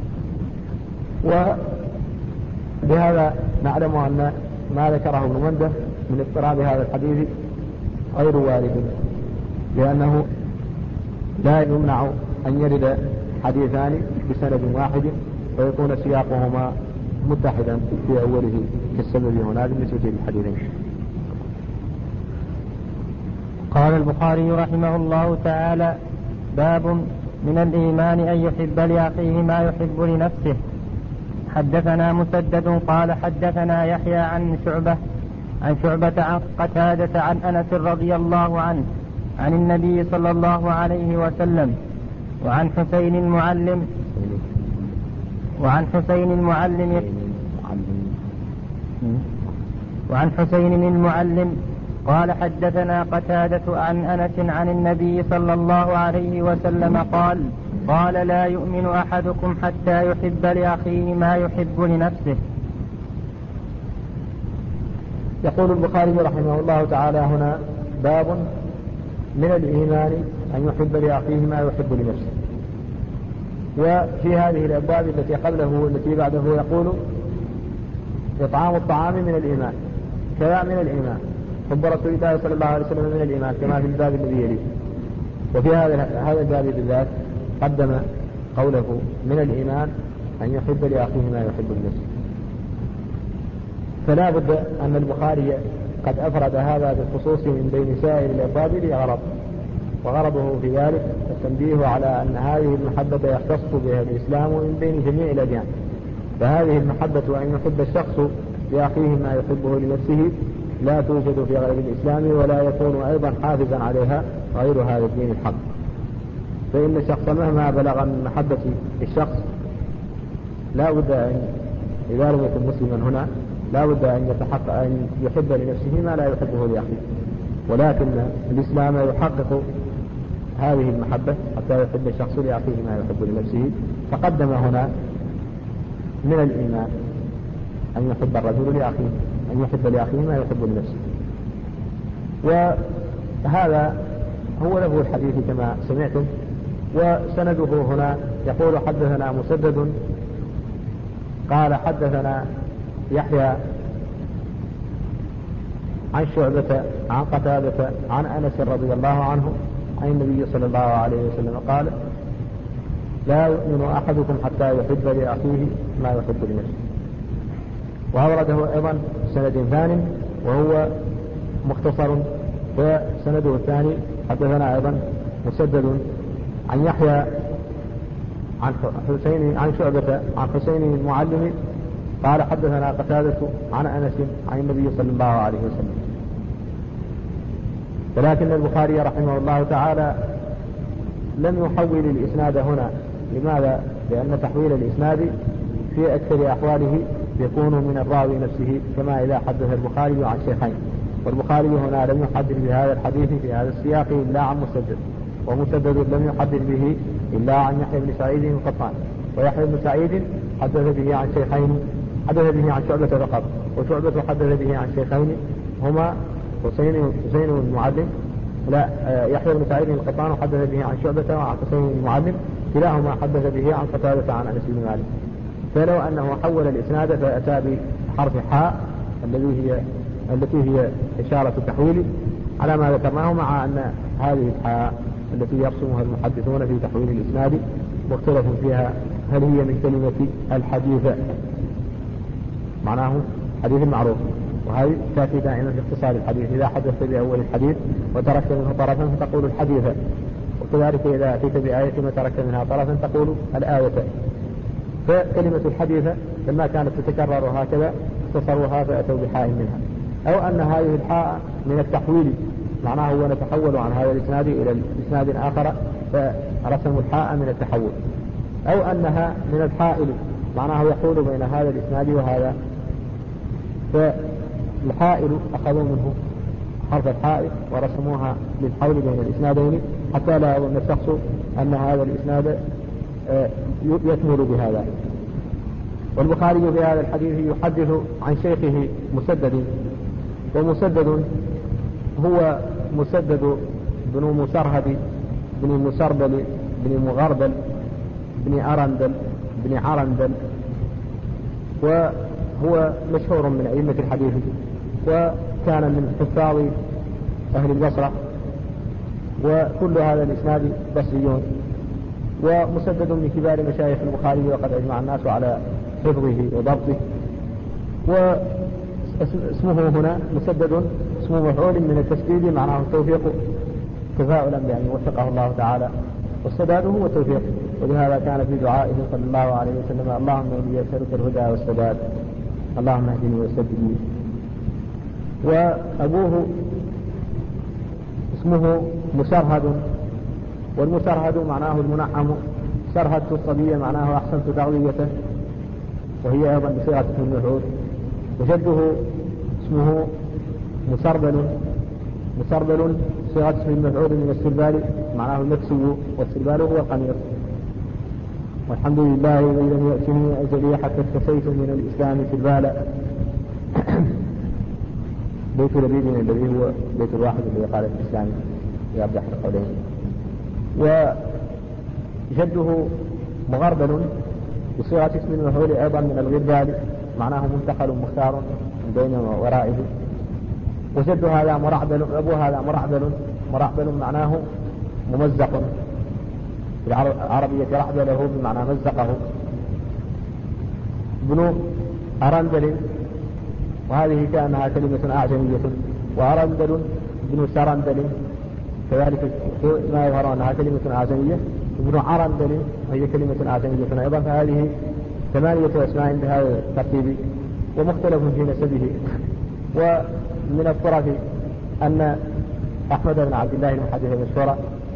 وبهذا نعلم أن ما ذكره ابن منده من اضطراب هذا الحديث غير وارد، لأنه لا يمنع أن يرد حديثان بسند واحد ويكون سياقهما متحدا في أوله كالسبب هنا بالنسبة للحديثين. قال البخاري رحمه الله تعالى: باب من الإيمان أن يحب لأخيه ما يحب لنفسه. حدثنا مسدد قال حدثنا يحيى عن شعبة عن شعبة عن قتادة عن أنس رضي الله عنه عن النبي صلى الله عليه وسلم وعن حسين المعلم وعن حسين المعلم وعن حسين المعلم قال حدثنا قتادة عن أنس عن النبي صلى الله عليه وسلم قال قال لا يؤمن أحدكم حتى يحب لأخيه ما يحب لنفسه. يقول البخاري رحمه الله تعالى هنا: باب من الإيمان أن يحب لأخيه ما يحب لنفسه. وفي هذه الأبواب التي قبله والتي بعده يقول: إطعام الطعام من الإيمان، كذا من الإيمان، حب رسول الله صلى الله عليه وسلم من الإيمان كما في الباب الذي يليه. وفي هذا هذا الباب بالذات قدم قوله من الإيمان أن يحب لأخيه ما يحب لنفسه. فلا بد أن البخاري قد أفرد هذا بالخصوص من بين سائر الأبواب لغرض، وغرضه في ذلك التنبيه على أن هذه المحبة يختص بها الإسلام من بين جميع الأديان. فهذه المحبة أن يحب الشخص لأخيه ما يحبه لنفسه لا توجد في غير الإسلام، ولا يكون أيضا حافظا عليها غير هذا الدين الحق. فإن الشخص مهما بلغ من محبة الشخص لا بد أن إذا لم يكن مسلما هنا لا بد أن يتحقق أن يحب لنفسه ما لا يحبه لأخيه. ولكن الإسلام يحقق هذه المحبة حتى يحب الشخص لأخيه ما يحب لنفسه. فقدم هنا من الإيمان أن يحب الرجل لأخيه أن يحب لأخيه ما يحب لنفسه. هذا هو له الحديث كما سمعتم. وسنده هنا يقول حدثنا مسدد قال حدثنا يحيى عن شعبة عن قتادة عن أنس رضي الله عنه عن النبي صلى الله عليه وسلم قال لا يؤمن أحدكم حتى يحب لأخيه ما يحب لنفسه. وأورده أيضا سند ثاني وهو مختصر. وسنده الثاني حدثنا أيضا مسدد عن يحيى عن حسين عن شعبة عن حسين المعلم قال حدثنا قتادة عن أنس عن النبي صلى الله عليه وسلم. ولكن البخاري رحمه الله تعالى لم يحول الإسناد هنا. لماذا؟ لأن تحويل الإسناد في أكثر أحواله يكون من الراوي نفسه، كما إذا حدث البخاري عن شيخين. والبخاري هنا لم يحدث بهذا الحديث في هذا السياق إلا عن مسدد، ومسدد لم يحدث به إلا عن يحيى بن سعيد القطان، ويحيى بن سعيد حدث به عن شيخين، حدث به عن شعبة فقط، وشعبة حدث به عن شيخين هما حسين حسين المعلم لا يحيى بن سعيد القطان حدث به عن شعبة وعن حسين المعلم، كلاهما حدث به عن قتادة عن أنس بن مالك. فلو أنه حول الإسناد فأتى بحرف حاء الذي هي التي هي إشارة تحويل على ما ذكرناه، مع أن هذه الحاء التي يرسمها المحدثون في تحويل الإسناد مختلف فيها هل هي من كلمة الحديث معناه حديث المعروف، وهذه تأتي دائما في اختصار الحديث. إذا حدثت بأول الحديث وتركت منه طرفا فتقول الحديث، وكذلك إذا أتيت بآية وتركت منها طرفا تقول الآية. فكلمة الحديث لما كانت تتكرر هكذا اختصروها فأتوا بحاء منها. أو أن هذه الحاء من التحويل معناه هو نتحول عن هذا الإسناد إلى الإسناد آخر فرسموا الحاء من التحول. أو أنها من الحائل معناه يحول بين هذا الإسناد وهذا، فالحائل أخذوا منه حرف الحائل ورسموها للحول بين الإسنادين حتى لا يظن الشخص أن هذا الإسناد يكمل بهذا. والبخاري في هذا الحديث يحدث عن شيخه مسدد، ومسدد هو مسدد بن مسرهد بن مسربل بن مغربل بن أرندل بن عرندل، وهو مشهور من أئمة الحديث، وكان من حفاظ أهل البصرة، وكل هذا الإسناد بصريون. ومسدد من كبار مشايخ البخاري، وقد أجمع الناس على حفظه وضبطه. واسمه هنا مسدد اسمه مفعول من التسديد معناه التوفيق، تفاؤلا بأن يوفقه الله تعالى، والسداد هو التوفيق. ولهذا كان في دعائه صلى الله عليه وسلم اللهم إني أسألك الهدى والسداد، اللهم اهدني وسددني. وأبوه اسمه مسرهد، والمسرهد معناه المنعم، سرهدت الصبي معناه أحسنت تغذيته، وهي أيضا بصيغة المفعول. وجده اسمه مسربل، مسربل صيغة اسم المفعول من السربال معناه المكسو، والسربال هو القميص. والحمد لله الذي لم يأتني أجلي حتى اكتسيت من الإسلام سربالا. بيت لبيد الذي هو بيت الواحد الذي قال الإسلام يعبد أحد قولين. وجده مغربل بصيغة اسم المفعول أيضا من الغربال معناه منتقل مختار من بين ورائه. وجد هذا مرعبل، أبو هذا مرعبل، مرعبل معناه ممزق، في العربية رعبله بمعنى مزقه. ابن أرندل، وهذه كانها كلمة أعجمية، وأرندل بن سرندل كذلك ما يظهر أنها كلمة أعجمية. ابن عرندل وهي كلمة أعجمية أيضا. فهذه ثمانية أسماء بهذا الترتيب، ومختلف في نسبه. ومن الطرف أن أحمد بن عبد الله المحدث المشهور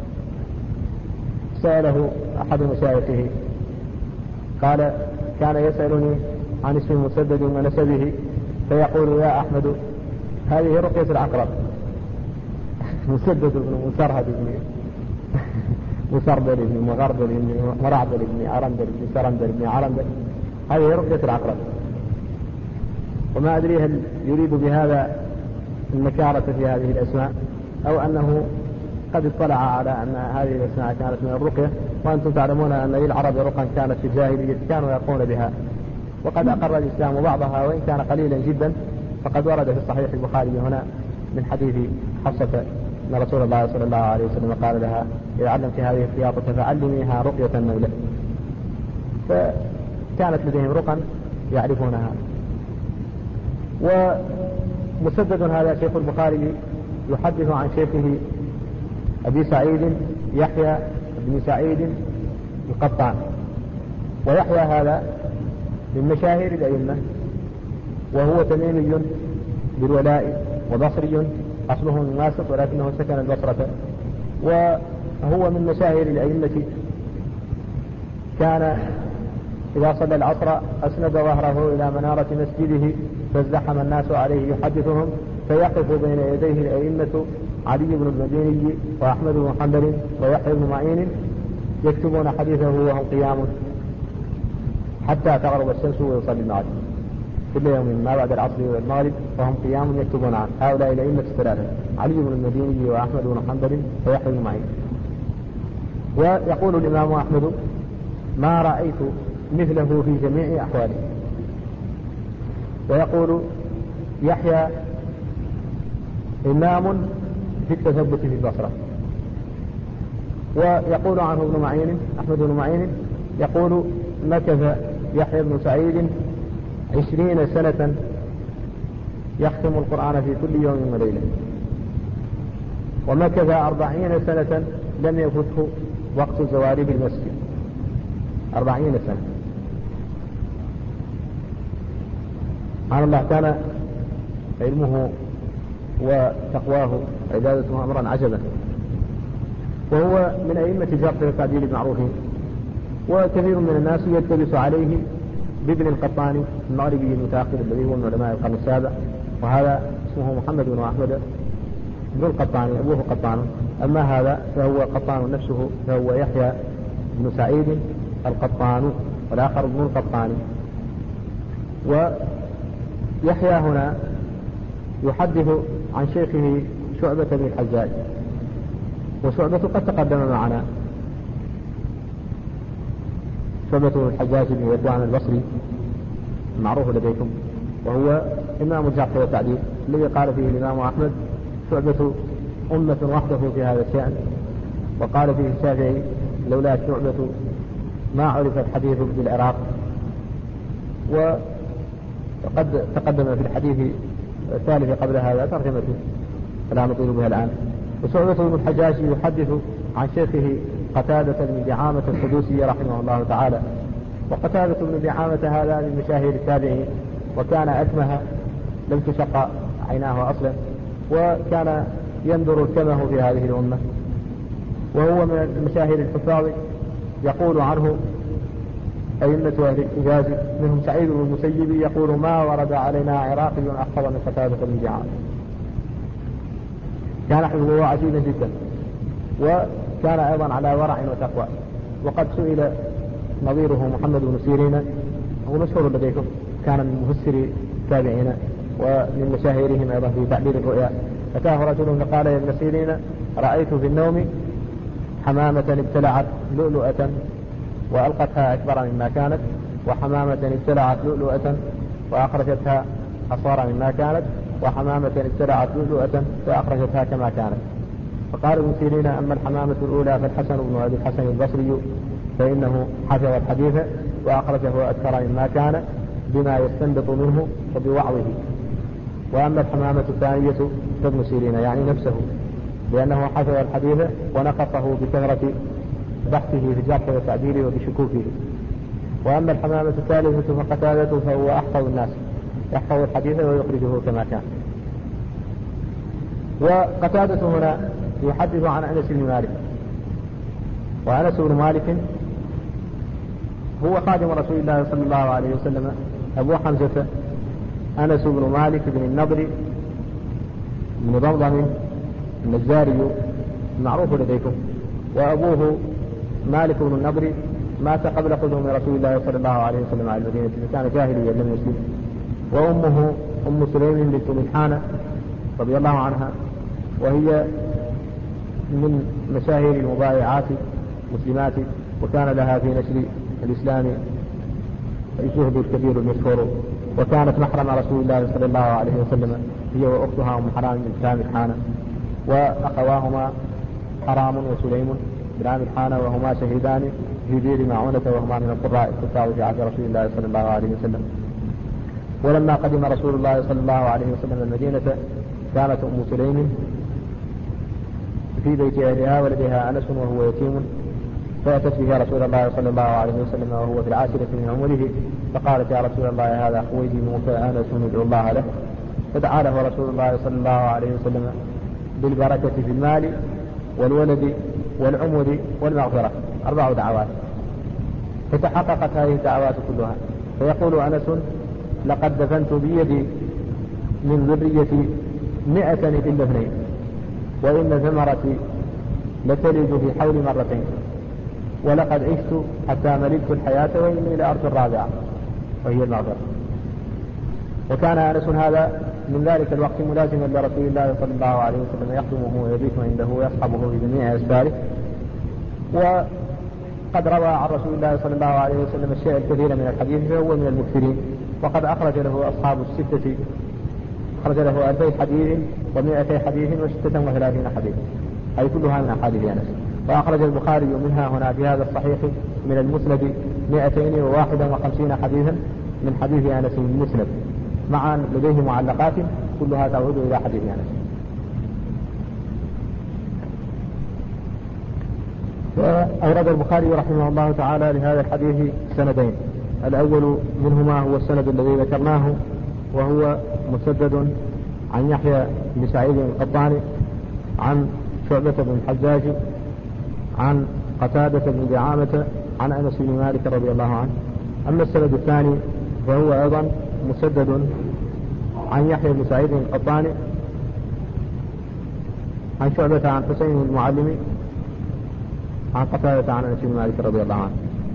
سأله أحد مشايخه قال كان يسألني عن اسم مسدد ونسبه فيقول يا أحمد هذه رقية العقرب. مسدد بن مسرهد بن مسربل بن مغربل بن مرعبل بن أرندل بن سرندل بن عرندل، هذه رقية العقرب. وما أدري هل يريد بهذا النكارة في هذه الأسماء أو أنه قد اطلع على أن هذه الأسماء كانت من الرقية، وأنتم تعلمون أن للعرب رقا كانت في الجاهلية كانوا يقومون بها، وقد أقر الإسلام بعضها وإن كان قليلا جدا. فقد ورد في الصحيح البخاري هنا من حديث حفصة أن رسول الله صلى الله عليه وسلم قال لها: إذا علمت هذه الخياطة فعلميها رقية المولى. فكانت لديهم رقا يعرفونها. ومسدد هذا شيخ البخاري يحدث عن شيخه أبي سعيد يحيى بن سعيد القطان، ويحيى هذا من مشاهير الأئمة، وهو تميمي بالولاء وبصري، أصله من واسط ولكنه سكن البصرة، وهو من مشاهير الأئمة. كان إذا صلى العصر أسند ظهره إلى منارة مسجده فازدحم الناس عليه يحدثهم، فيقف بين يديه الأئمة علي بن المديني وأحمد بن حنبل ويحيى بن معين يكتبون حديثه وهم قيام حتى تغرب الشمس ويصلي المغرب كل يوم ما بعد العصر والمغرب، وهم قيام يكتبون عنه. هؤلاء الأئمة الثلاثة علي بن المديني وأحمد بن حنبل ويحيى بن معين. ويقول الإمام أحمد: ما رأيت مثله في جميع أحواله. ويقول يحيى: إمام في التثبت في البصرة. ويقول عنه ابن معين أحمد بن معين يقول: مكث يحيى بن سعيد عشرين سنة يختم القرآن في كل يوم وليلة، ومكث أربعين سنة لم يفته وقت الزواري بالمسجد. أربعين سنة. سبحان الله، كان علمه وتقواه عبادته أمرا عجبا، وهو من أئمة الجرح والتعديل المعروفين. وكثير من الناس يلتبس عليه بابن القطاني المغربي المتأخر الذي هو من علماء القرن السابع، وهذا اسمه محمد بن أحمد بن القطاني، أبوه قطان. أما هذا فهو قطان نفسه، فهو يحيى بن سعيد القطان، والآخر ابن القطاني. ويحيى هنا يحدث عن شيخه شعبة بن الحجاج، وشعبة قد تقدم معنا، شعبة بن الحجاج بن ذكوان البصري معروف لديكم، وهو إمام الجرح والتعديل الذي قال فيه الإمام أحمد: شعبة أمة وحده في هذا الشأن. وقال فيه الشافعي: لولا شعبة ما عرف الحديث بالعراق. وقد تقدم في الحديث الثالث قبل هذا ترجمته فلا نطيل بها الآن. وشعبة بن الحجاج يحدث عن شيخه قتادة بن دعامة السدوسي رحمه الله تعالى. وقتادة بن دعامة هذا من مشاهير التابعين، وكان أكمه لم تشق عيناه أصلا، وكان يندر الكمه في هذه الأمة، وهو من مشاهير الحفاظ. يقول عنه أئمة أهل الحجاز منهم سعيد بن المسيب يقول: ما ورد علينا عراقي أحفظ من قتادة بن دعامة. كان حفظه عجيبا جدا، وكان أيضا على ورع وتقوى. وقد سئل نظيره محمد بن سيرين، هو مشهور لديكم، كان من مفسري التابعين ومن مشاهيرهم أيضا في تعبير الرؤيا. أتاه رجل فقال: يا ابن سيرين، رأيت في النوم حمامة ابتلعت لؤلؤة وألقتها أكبر مما كانت، وحمامة ابتلعت لؤلؤة وأخرجتها أصغر مما كانت، وحمامة ابتلعت لؤلؤة فأخرجتها كما كانت. فقال ابن سيرين: أما الحمامة الأولى فالحسن بن أبي الحسن البصري فإنه حفظ الحديث وأخرجه أكثر مما كان بما يستنبط منه وبوعظه. وأما الحمامة الثانية فابن سيرين يعني نفسه، لأنه حفظ الحديث ونقصه بكثرة بحثه في الجرح والتعديل وبشكوكه. وأما الحمامة الثالثة فقتادة، فهو أحفظ الناس، يحفظ الحديث ويخرجه كما كان. وقتادة هنا يحدث عن أنس بن مالك، وأنس بن مالك هو خادم رسول الله صلى الله عليه وسلم، أبو حمزة أنس بن مالك بن النضر بن ضمضم النجاري معروف لديكم. وأبوه مالك بن النضر مات قبل قدوم رسول الله صلى الله عليه وسلم على المدينة، كان جاهليا لم يسلم. وأمه أم سليم بنت ملحانة رضي الله عنها، وهي من مشاهير المبايعات المسلمات، وكان لها في نشر الإسلام الجهد الكبير المشهور، وكانت محرم رسول الله صلى الله عليه وسلم هي وأختها أم حرام بن عامر حانة، وأخواهما حرام وسليم بن عامر حانة، وهما شهيدان في بئر معونة، وهما من القراء الكفار في عهد رسول الله صلى الله عليه وسلم. ولما قدم رسول الله صلى الله عليه وسلم المدينة كانت أم سليم في بيت أهلها ولديها أنس وهو يتيم، فأتت به رسول الله صلى الله عليه وسلم وهو في العاشرة من عمره، فقالت يا رسول الله هذا خويدي موسى أنس ندعو الله له، فدعا له رسول الله صلى الله عليه وسلم بالبركة في المال والولد والعمر والمغفرة، أربع دعوات، فتحققت هذه الدعوات كلها. فيقول أنس لقد دفنت بيدي من ذريتي مئة إلا اثنين، وإن ثمرتي لتلد في حول مرتين، ولقد عشت حتى ملكت الحياة وإني لأرجو الرابعة وهي المغفرة. وكان أنس هذا من ذلك الوقت ملازما لرسول الله صلى الله عليه وسلم، يخدمه ويبيت عنده ويصحبه في جميع أسفاره، وقد روى عن رسول الله صلى الله عليه وسلم الشيء الكثير من الحديث، فهو من المكثرين، وقد أخرج له أصحاب الستة، أخرج له ألفي حديث ومائتي حديث وستة وثلاثين حديث، أي كلها من أحاديث أنس. وأخرج البخاري منها هنا في هذا الصحيح من المسند مائتين وواحدا وخمسين حديثا من حديث أنس المسند، مع لديه معلقات كلها تعود إلى حديث أنس. وأورد البخاري رحمه الله تعالى لهذا الحديث سندين، الأول منهما هو السند الذي ذكرناه، وهو مسدد عن يحيى بن سعيد القطاني عن شعبة بن الحجاج عن قتادة بن دعامة عن أنس بن مالك رضي الله عنه. أما السند الثاني فهو أيضا مسدد عن يحيى بن سعيد القطاني عن شعبة عن حسين المعلم عن قتادة عن أنس بن مالك رضي الله عنه.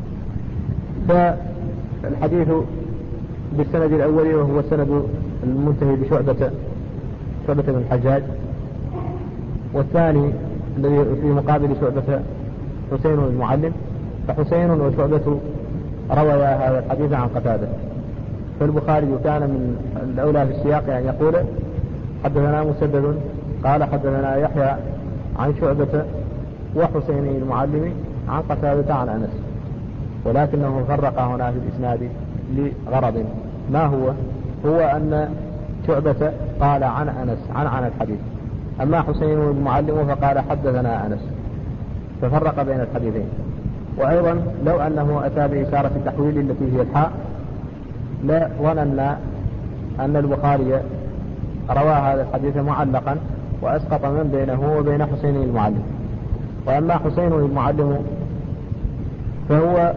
فالحديث بالسند الأول وهو السند المنتهي بشعبة شعبة بن الحجاج، والثاني الذي في مقابل شعبة حسين المعلم، فحسين وشعبة رويا هذا الحديث عن قتادة. فالبخاري كان من الأولى في السياق أن يعني يقول حدثنا مسدد قال حدثنا يحيى عن شعبة وحسين المعلم عن قتادة عن أنس، ولكنه فرق هنا في الإسناد لغرض، ما هو هو أن شعبة قال عن أنس عن عن الحديث، أما حسين المعلم فقال حدثنا أنس، ففرق بين الحديثين. وأيضا لو أنه أتى بإشارة التحويل التي هي الحاء لا ظننا أن البخاري روى هذا الحديث معلقا وأسقط من بينه وبين حسين المعلم. وأما حسين المعلم فهو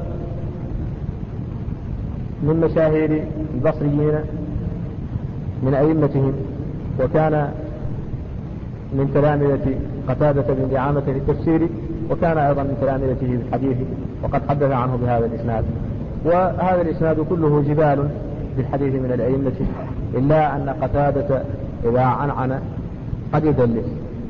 من مشاهير البصريين من أئمتهم، وكان من تلامذة قتادة بن دعامة في التفسير، وكان أيضا من تلامذته في الحديث، وقد حدث عنه بهذا الإسناد. وهذا الإسناد كله جبال بالحديث من الأئمة، إلا أن قتادة إذا عنعن قد يدلس،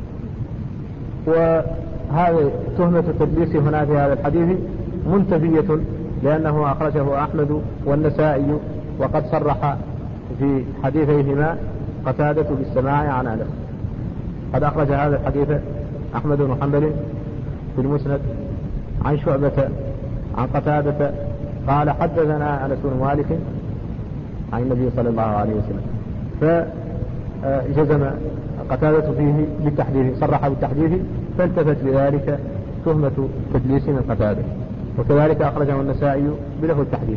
وهذه تهمة التدليس هنا في هذا الحديث منتفية، لأنه أخرجه أحمد والنسائي، وقد صرح في حديثيهما قتادة بالسماع عن أنس. قد أخرج هذا الحديث أحمد بن حنبل في المسند عن شعبة عن قتادة قال حدثنا أنس بن مالك عن النبي صلى الله عليه وسلم، فجزم قتادة فيه بالتحديث، صرح بالتحديث، فالتفت بذلك تهمة تدليس من قتادة، وكذلك أخرجه النسائي بله التحديث.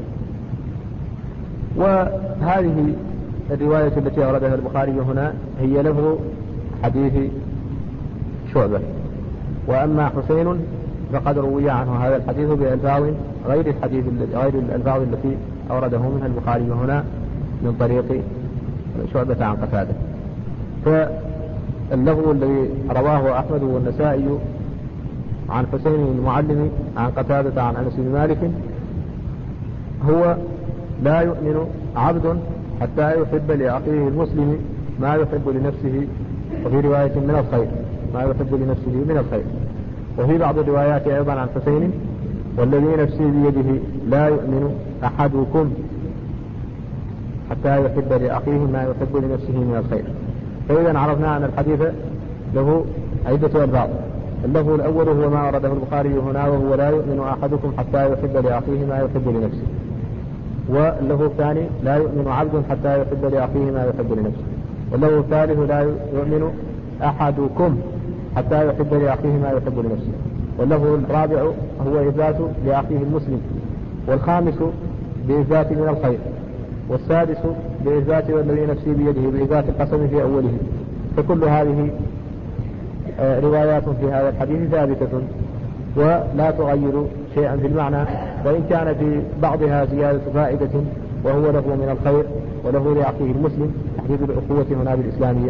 وهذه الرواية التي أوردها البخاري هنا هي له حديث شعبة. وأما حسين فقد روي عنه هذا الحديث بألفاظ غير الحديث غير الألفاظ التي أورده منها البخاري هنا من طريق شعبة عن قتادة. فاللفظ الذي رواه أحمد والنسائي عن حسين المعلم عن قتادة عن أنس بن مالك هو لا يؤمن عبد حتى يحب لأخيه المسلم ما يحب لنفسه، وفي رواية من الخير، ما يحب لنفسه من الخير. وفي بعض الروايات أيضا عن حسين: والذي نفسي بيده لا يؤمن أحدكم حتى يحب لأخيه ما يحب لنفسه من الخير. فإذا عرفنا أن الحديث له عدة ألفاظ. اللفظ الأول هو ما ورده البخاري هنا، وهو لا يؤمن أحدكم حتى يحب لأخيه ما يحب لنفسه. واللفظ الثاني: لا يؤمن عبد حتى يحب لأخيه ما يحب لنفسه. واللفظ الثالث: لا يؤمن أحدكم حتى يحب لأخيه ما يحب لنفسه. واللفظ الرابع هو إثبات لأخيه المسلم. والخامس بإثبات من الخير. والسادس بإثبات والذي نفسي بيده بإثبات القسم في أوله. فكل هذه روايات في هذا الحديث ثابتة ولا تغير شيئا في المعنى، وإن كان في بعضها زيادة فائدة وهو له من الخير وله لأخيه المسلم، تحديد الأخوة هنا بالإسلامية.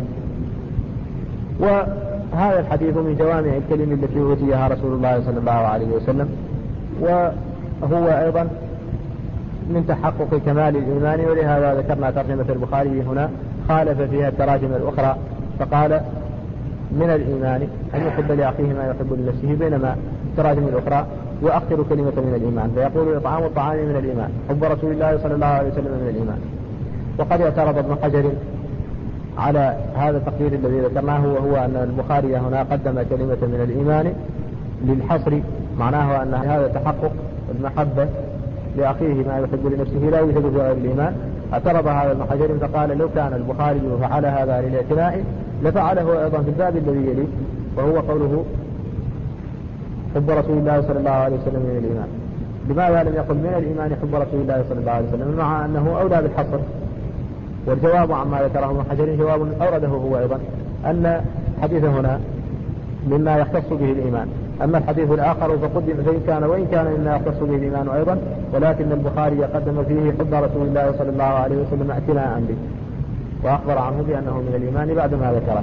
وهذا الحديث من جوامع الكلم التي أوتيها رسول الله صلى الله عليه وسلم، وهو أيضا من تحقق كمال الإيمان. ولهذا ذكرنا ترجمة البخاري هنا خالف فيها التراجم الأخرى، فقال: من الإيمان أن يحب لأخيه ما يحب لنفسه، بينما التراجم الأخرى يؤخر كلمة من الإيمان فيقول: إطعام الطعام من الإيمان، حب رسول الله صلى الله عليه وسلم من الإيمان. وقد اعترض ابن حجر على هذا التقدير الذي ذكرناه، وهو أن البخاري هنا قدم كلمة من الإيمان للحصر، معناه أن هذا تحقق المحبة لأخيه ما يحب لنفسه لا يوجد في غير الإيمان. اعترض هذا ابن حجر فقال: لو كان البخاري فعل هذا للاعتناء لفعله أيضا في الباب الذي يليه، وهو قوله: حب رسول الله صلى الله عليه وسلم من الإيمان. لماذا لم يقل من الإيمان حب رسول الله صلى الله عليه وسلم، مع أنه أولى بالحصر؟ والجواب عما ذكره ابن حجر جواب أورده هو أيضا، أن الحديث هنا مما يختص به الإيمان، أما الحديث الآخر فقدم فإن كان وإن كان مما يختص به الإيمان أيضا، ولكن البخاري قدم فيه حب رسول الله صلى الله عليه وسلم اعتناء به، وأخبر عنه بأنه من الإيمان بعد ما ذكره.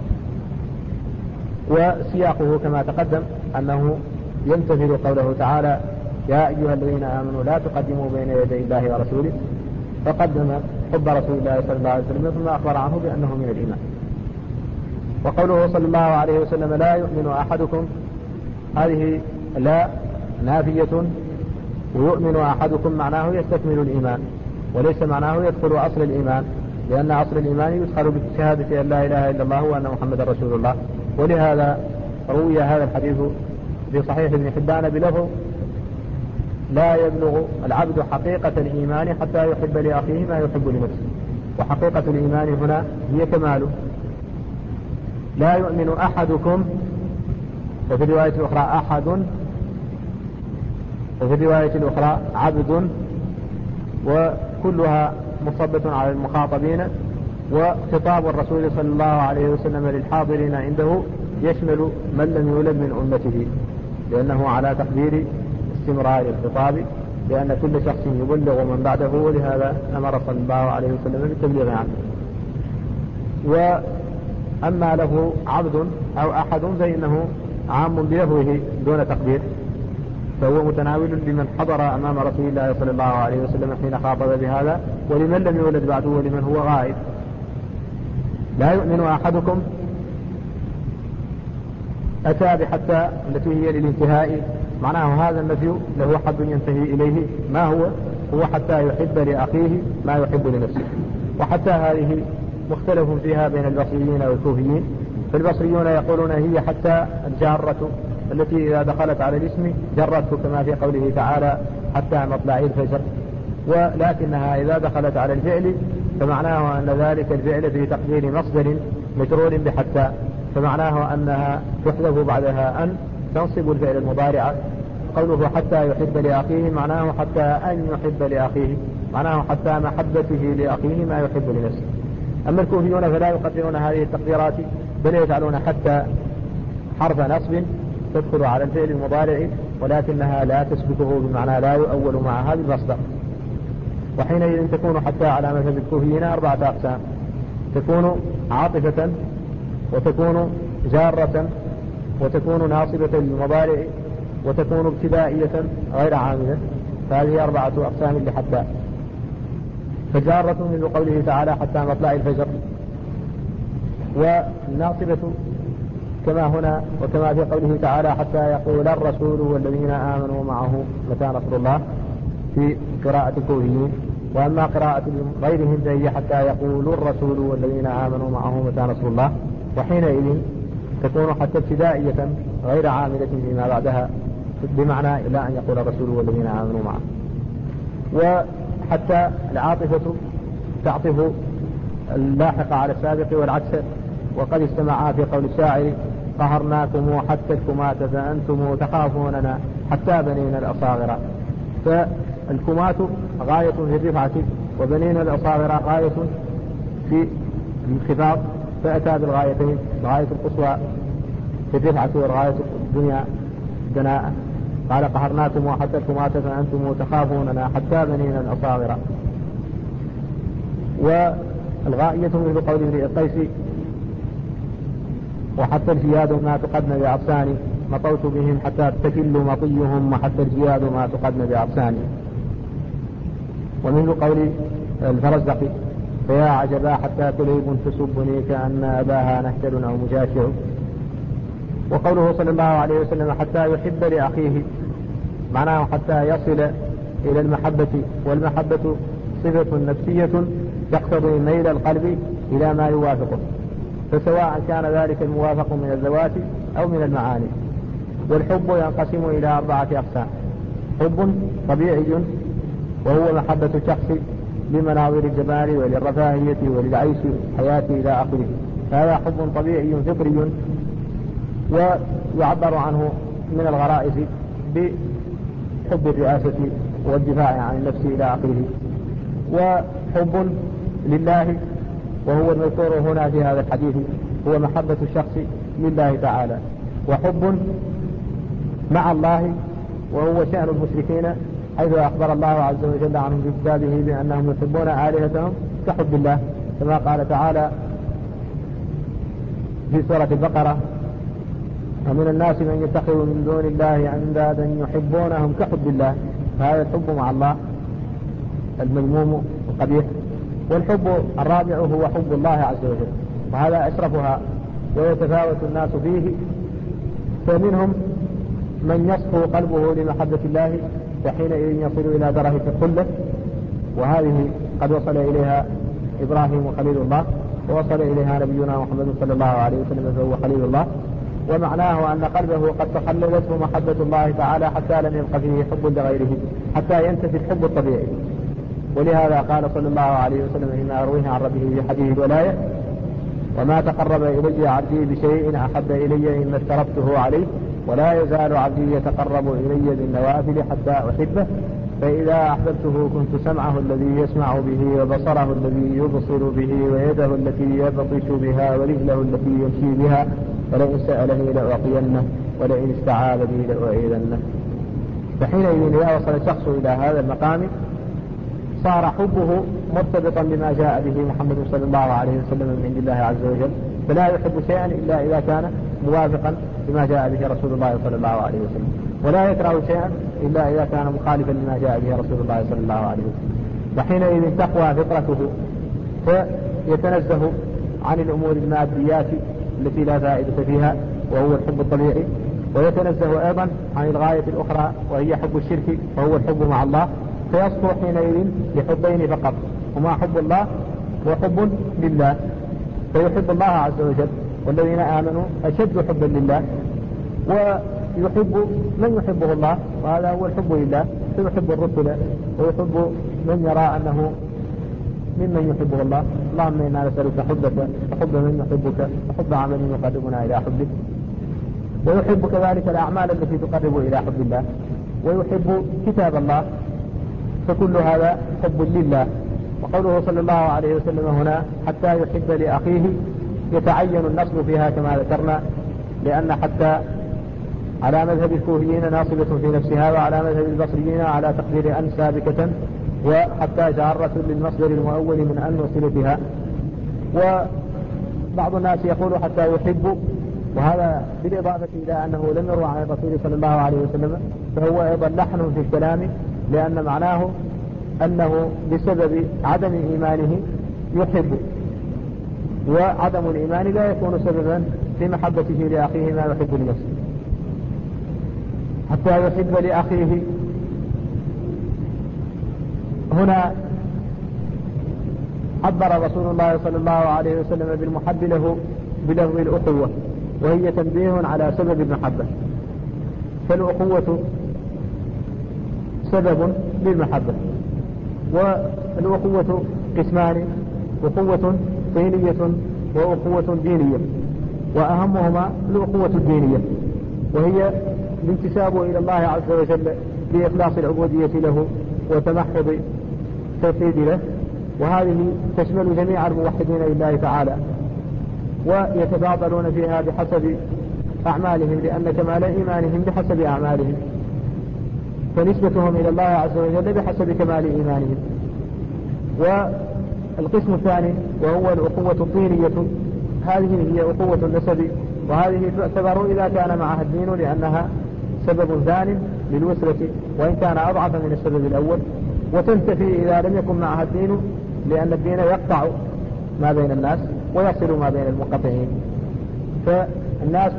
وسياقه كما تقدم أنه يمتثل قوله تعالى: يا أيها الذين آمنوا لا تقدموا بين يدي الله ورسوله، فقدم حب رسول الله صلى الله عليه وسلم ثم أخبر عنه بأنه من الإيمان. وقوله صلى الله عليه وسلم: لا يؤمن أحدكم، هذه لا نافية، ويؤمن أحدكم معناه يستكمل الإيمان، وليس معناه يدخل أصل الإيمان، لأن أصل الإيمان يدخل بالشهادة أن لا إله إلا الله وأن محمد رسول الله. ولهذا روي هذا الحديث في صحيح ابن حبان بلفظ: لا يبلغ العبد حقيقة الإيمان حتى يحب لأخيه ما يحب لنفسه. وحقيقة الإيمان هنا هي كماله. لا يؤمن أحدكم، وفي الرواية الأخرى أحد، وفي الرواية الأخرى عبد، وكلها مصبة على المخاطبين. وخطاب الرسول صلى الله عليه وسلم للحاضرين عنده يشمل من لم يولد من أمته، لأنه على تقدير استمرار الخطاب، لأن كل شخص يبلغ من بعده، ولهذا أمر صلى الله عليه وسلم بالتبليغ عنه. وأما له عبد أو أحد فإنه عام بلفظه دون تقدير، فهو متناول لمن حضر أمام رسول الله صلى الله عليه وسلم حين خاطب بهذا، ولمن لم يولد بعده، ولمن هو غائب. لا يؤمن أحدكم أتى بحتى التي هي للانتهاء، معناه هذا النفي له حد ينتهي إليه، ما هو هو حتى يحب لأخيه ما يحب لنفسه. وحتى هذه مختلف فيها بين البصريين والكوفيين. فالبصريون يقولون هي حتى الجارة التي إذا دخلت على الاسم جرته، كما في قوله تعالى: حتى مطلع الفجر. ولكنها إذا دخلت على الفعل فمعناه أن ذلك الفعل في تقدير مصدر مجرور بحتى، فمعناه أنها تحذف بعدها أن تنصب الفعل المضارع. قوله حتى يحب لأخيه معناه حتى أن يحب لأخيه، معناه حتى محبته لأخيه ما يحب لنفسه. أما الكوفيون فلا يقدرون هذه التقديرات، بل يجعلون حتى حرف نصب تدخل على الفعل المضارع، ولكنها لا تثبته بمعنى لا يؤول مع هذا المصدر. وحينئذ تكون حتى على مذهب الكوفيين أربعة أقسام: تكون عاطفة، وتكون جارة، وتكون ناصبة للمضارع، وتكون ابتدائية غير عاملة. فهذه أربعة أقسام لحتى. فجارة من قوله تعالى: حتى مطلع الفجر. والناصبة كما هنا وكما في قوله تعالى حتى يقول الرسول والذين آمنوا معه متى نصر الله في قراءة الكوفيين. وأما قراءة غيرهم فهي حتى يقول الرسول والذين آمنوا معه متى نصر الله، وحينئذ تكون حتى ابتدائية غير عاملة فيما بعدها بمعنى إلى أن يقول الرسول والذين آمنوا معه. وحتى العاطفة تعطف اللاحقة على السابق والعكس، وقد استمعا في قول الشاعر قهرناكم حتى الكماة فأنتم تخافوننا حتى بنينا الأصاغر. فالكماة غاية في الرفعة وبنينا الأصاغر غاية في الانخفاض، فأتى بالغايتين، الغاية القصوى في الرفعة والغاية الدنيا دناء. قال قهرناكم حتى الكماة فأنتم تخافوننا حتى بنينا الأصاغر. والغائية مثل قول ابن القيس وحتى الجياد ما تقدم بأغصاني مطوت بهم حتى تكل مطيهم وحتى الجياد ما تقدم بأغصاني. ومثل قول الفرزدقي فيا عجبا حتى كليب تسبني كأن أباها نهتل أو مجاشع. وقوله صلى الله عليه وسلم حتى يحب لأخيه معناه حتى يصل إلى المحبة، والمحبة صفة نفسية تقتضي ميل القلب إلى ما يوافقه، فسواء كان ذلك الموافق من الذوات أو من المعاني. والحب ينقسم إلى أربعة أقسام: حب طبيعي وهو محبة الشخص لمناظر الجمال وللرفاهية وللعيش والحياة إلى آخره، هذا حب طبيعي فطري ويعبر عنه من الغرائز بحب الرئاسة والدفاع عن النفس إلى آخره. وحب لله وهو المذكور هنا في هذا الحديث هو محبة الشخص لله تعالى. وحب مع الله وهو شأن المشركين، حيث أخبر الله عز وجل عنهم في كتابه بأنهم يحبون آلهتهم كحب الله، كما قال تعالى في سورة البقرة: ومن الناس من يتخذ من دون الله أندادا يحبونهم كحب الله. فهذا الحب مع الله المذموم القبيح. والحب الرابع هو حب الله عز وجل، وهذا أشرفها ويتفاوت الناس فيه، فمنهم من يصفو قلبه لمحبة الله وحينئذ يصل إلى درجة الخلة، وهذه قد وصل إليها إبراهيم خليل الله، ووصل إليها نبينا محمد صلى الله عليه وسلم فهو خليل الله. ومعناه أن قلبه قد تخللته محبة الله تعالى حتى لم يبق فيه حب لغيره، حتى ينتفي الحب الطبيعي. ولهذا قال صلى الله عليه وسلم فيما يرويه عن ربه في حديث الولاية: وما تقرب إلي عبدي بشيء أحب إلي مما افترضته عليه، ولا يزال عبدي يتقرب إلي بالنوافل حتى أحبه، فإذا أحببته كنت سمعه الذي يسمع به وبصره الذي يبصر به ويده التي يبطش بها ورجله التي يمشي بها، ولئن سألني لأعطينه ولئن استعاذ بي لأعيذنه. فحينئذ إذا وصل الشخص إلى هذا المقام صار حبه مرتبطا بما جاء به محمد صلى الله عليه وسلم من عند الله عز وجل، فلا يحب شيئا إلا إذا كان موافقا بما جاء به رسول الله صلى الله عليه وسلم، ولا يكره شيئا إلا إذا كان مخالفا لما جاء به رسول الله صلى الله عليه وسلم. وحينئذ تقوى فطرته فيتنزه عن الأمور الماديات التي لا فائدة فيها وهو الحب الطبيعي، ويتنزه أيضا عن الغاية الأخرى وهي حب الشرك وهو الحب مع الله، فيصبح حينئذ لحبين فقط، هما حب الله وحب لله، فيحب الله عز وجل والذين آمنوا أشد حبا لله، ويحب من يحبه الله وهذا هو الحب لله، فيحب الرسل ويحب من يرى أنه ممن يحبه الله. اللهم إنا نسألك حبك وحب من يحبك وحب عمل يقربنا إلى حبك، ويحب كذلك الأعمال التي تقرب إلى حب الله، ويحب كتاب الله، فكل هذا حب لله. وقوله صلى الله عليه وسلم هنا حتى يحب لأخيه يتعين النصب فيها كما ذكرنا، لأن حتى على مذهب الكوفيين ناصبة في نفسها، وعلى مذهب البصريين على تقدير أن سابقة، وحتى جارة للمصدر المؤول من أن وصل بها. وبعض الناس يقول حتى يحب، وهذا بالإضافة إلى أنه لم يروى عن الرسول صلى الله عليه وسلم، فهو أيضا لحن في الكلام، لأن معناه أنه بسبب عدم إيمانه يحب، وعدم الإيمان لا يكون سببا في محبته لأخيه ما يحب لنفسه، حتى يحب لأخيه. هنا عبر رسول الله صلى الله عليه وسلم بالمحب له بلفظ الأخوة، وهي تنبيه على سبب المحبة، فالأخوة سبب للمحبة. والأخوة قسمان: أخوة طينية وأخوة دينية، وأهمهما الأخوة الدينية، وهي الانتساب إلى الله عز وجل بإخلاص العبودية له وتمحض التوحيد له، وهذه تشمل جميع الموحدين لله تعالى، ويتفاضلون فيها بحسب أعمالهم، لأن كمال إيمانهم بحسب أعمالهم، فنسبتهم إلى الله عز وجل بحسب كمال إيمانهم. والقسم الثاني وهو الأخوة الطينية، هذه هي أخوة النسب، وهذه تعتبر إذا كان معها الدين، لأنها سبب ثاني للوسرة وإن كان أضعف من السبب الأول، وتنتفي إذا لم يكن معها الدين، لأن الدين يقطع ما بين الناس ويصل ما بين المنقطعين. فالناس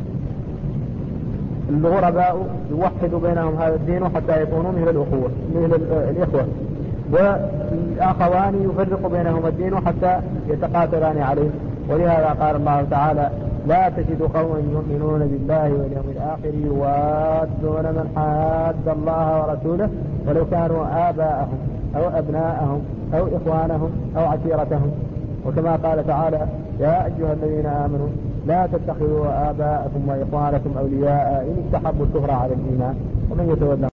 الغرباء يوحد بينهم هذا الدين حتى يكونوا مثل الأخوة مثل الإخوة، والأخوان يفرق بينهم الدين حتى يتقاتلان عليه. ولهذا قال الله تعالى: لا تجد قوما يؤمنون بالله واليوم الآخر يوادون من حاد الله ورسوله ولو كانوا آباءهم أو أبناءهم أو إخوانهم أو عشيرتهم. وكما قال تعالى: يا أيها الذين آمنوا لا تتخذوا آباءكم وإخوانكم أولياء إن استحبوا الكفر على الإيمان ومن يتولى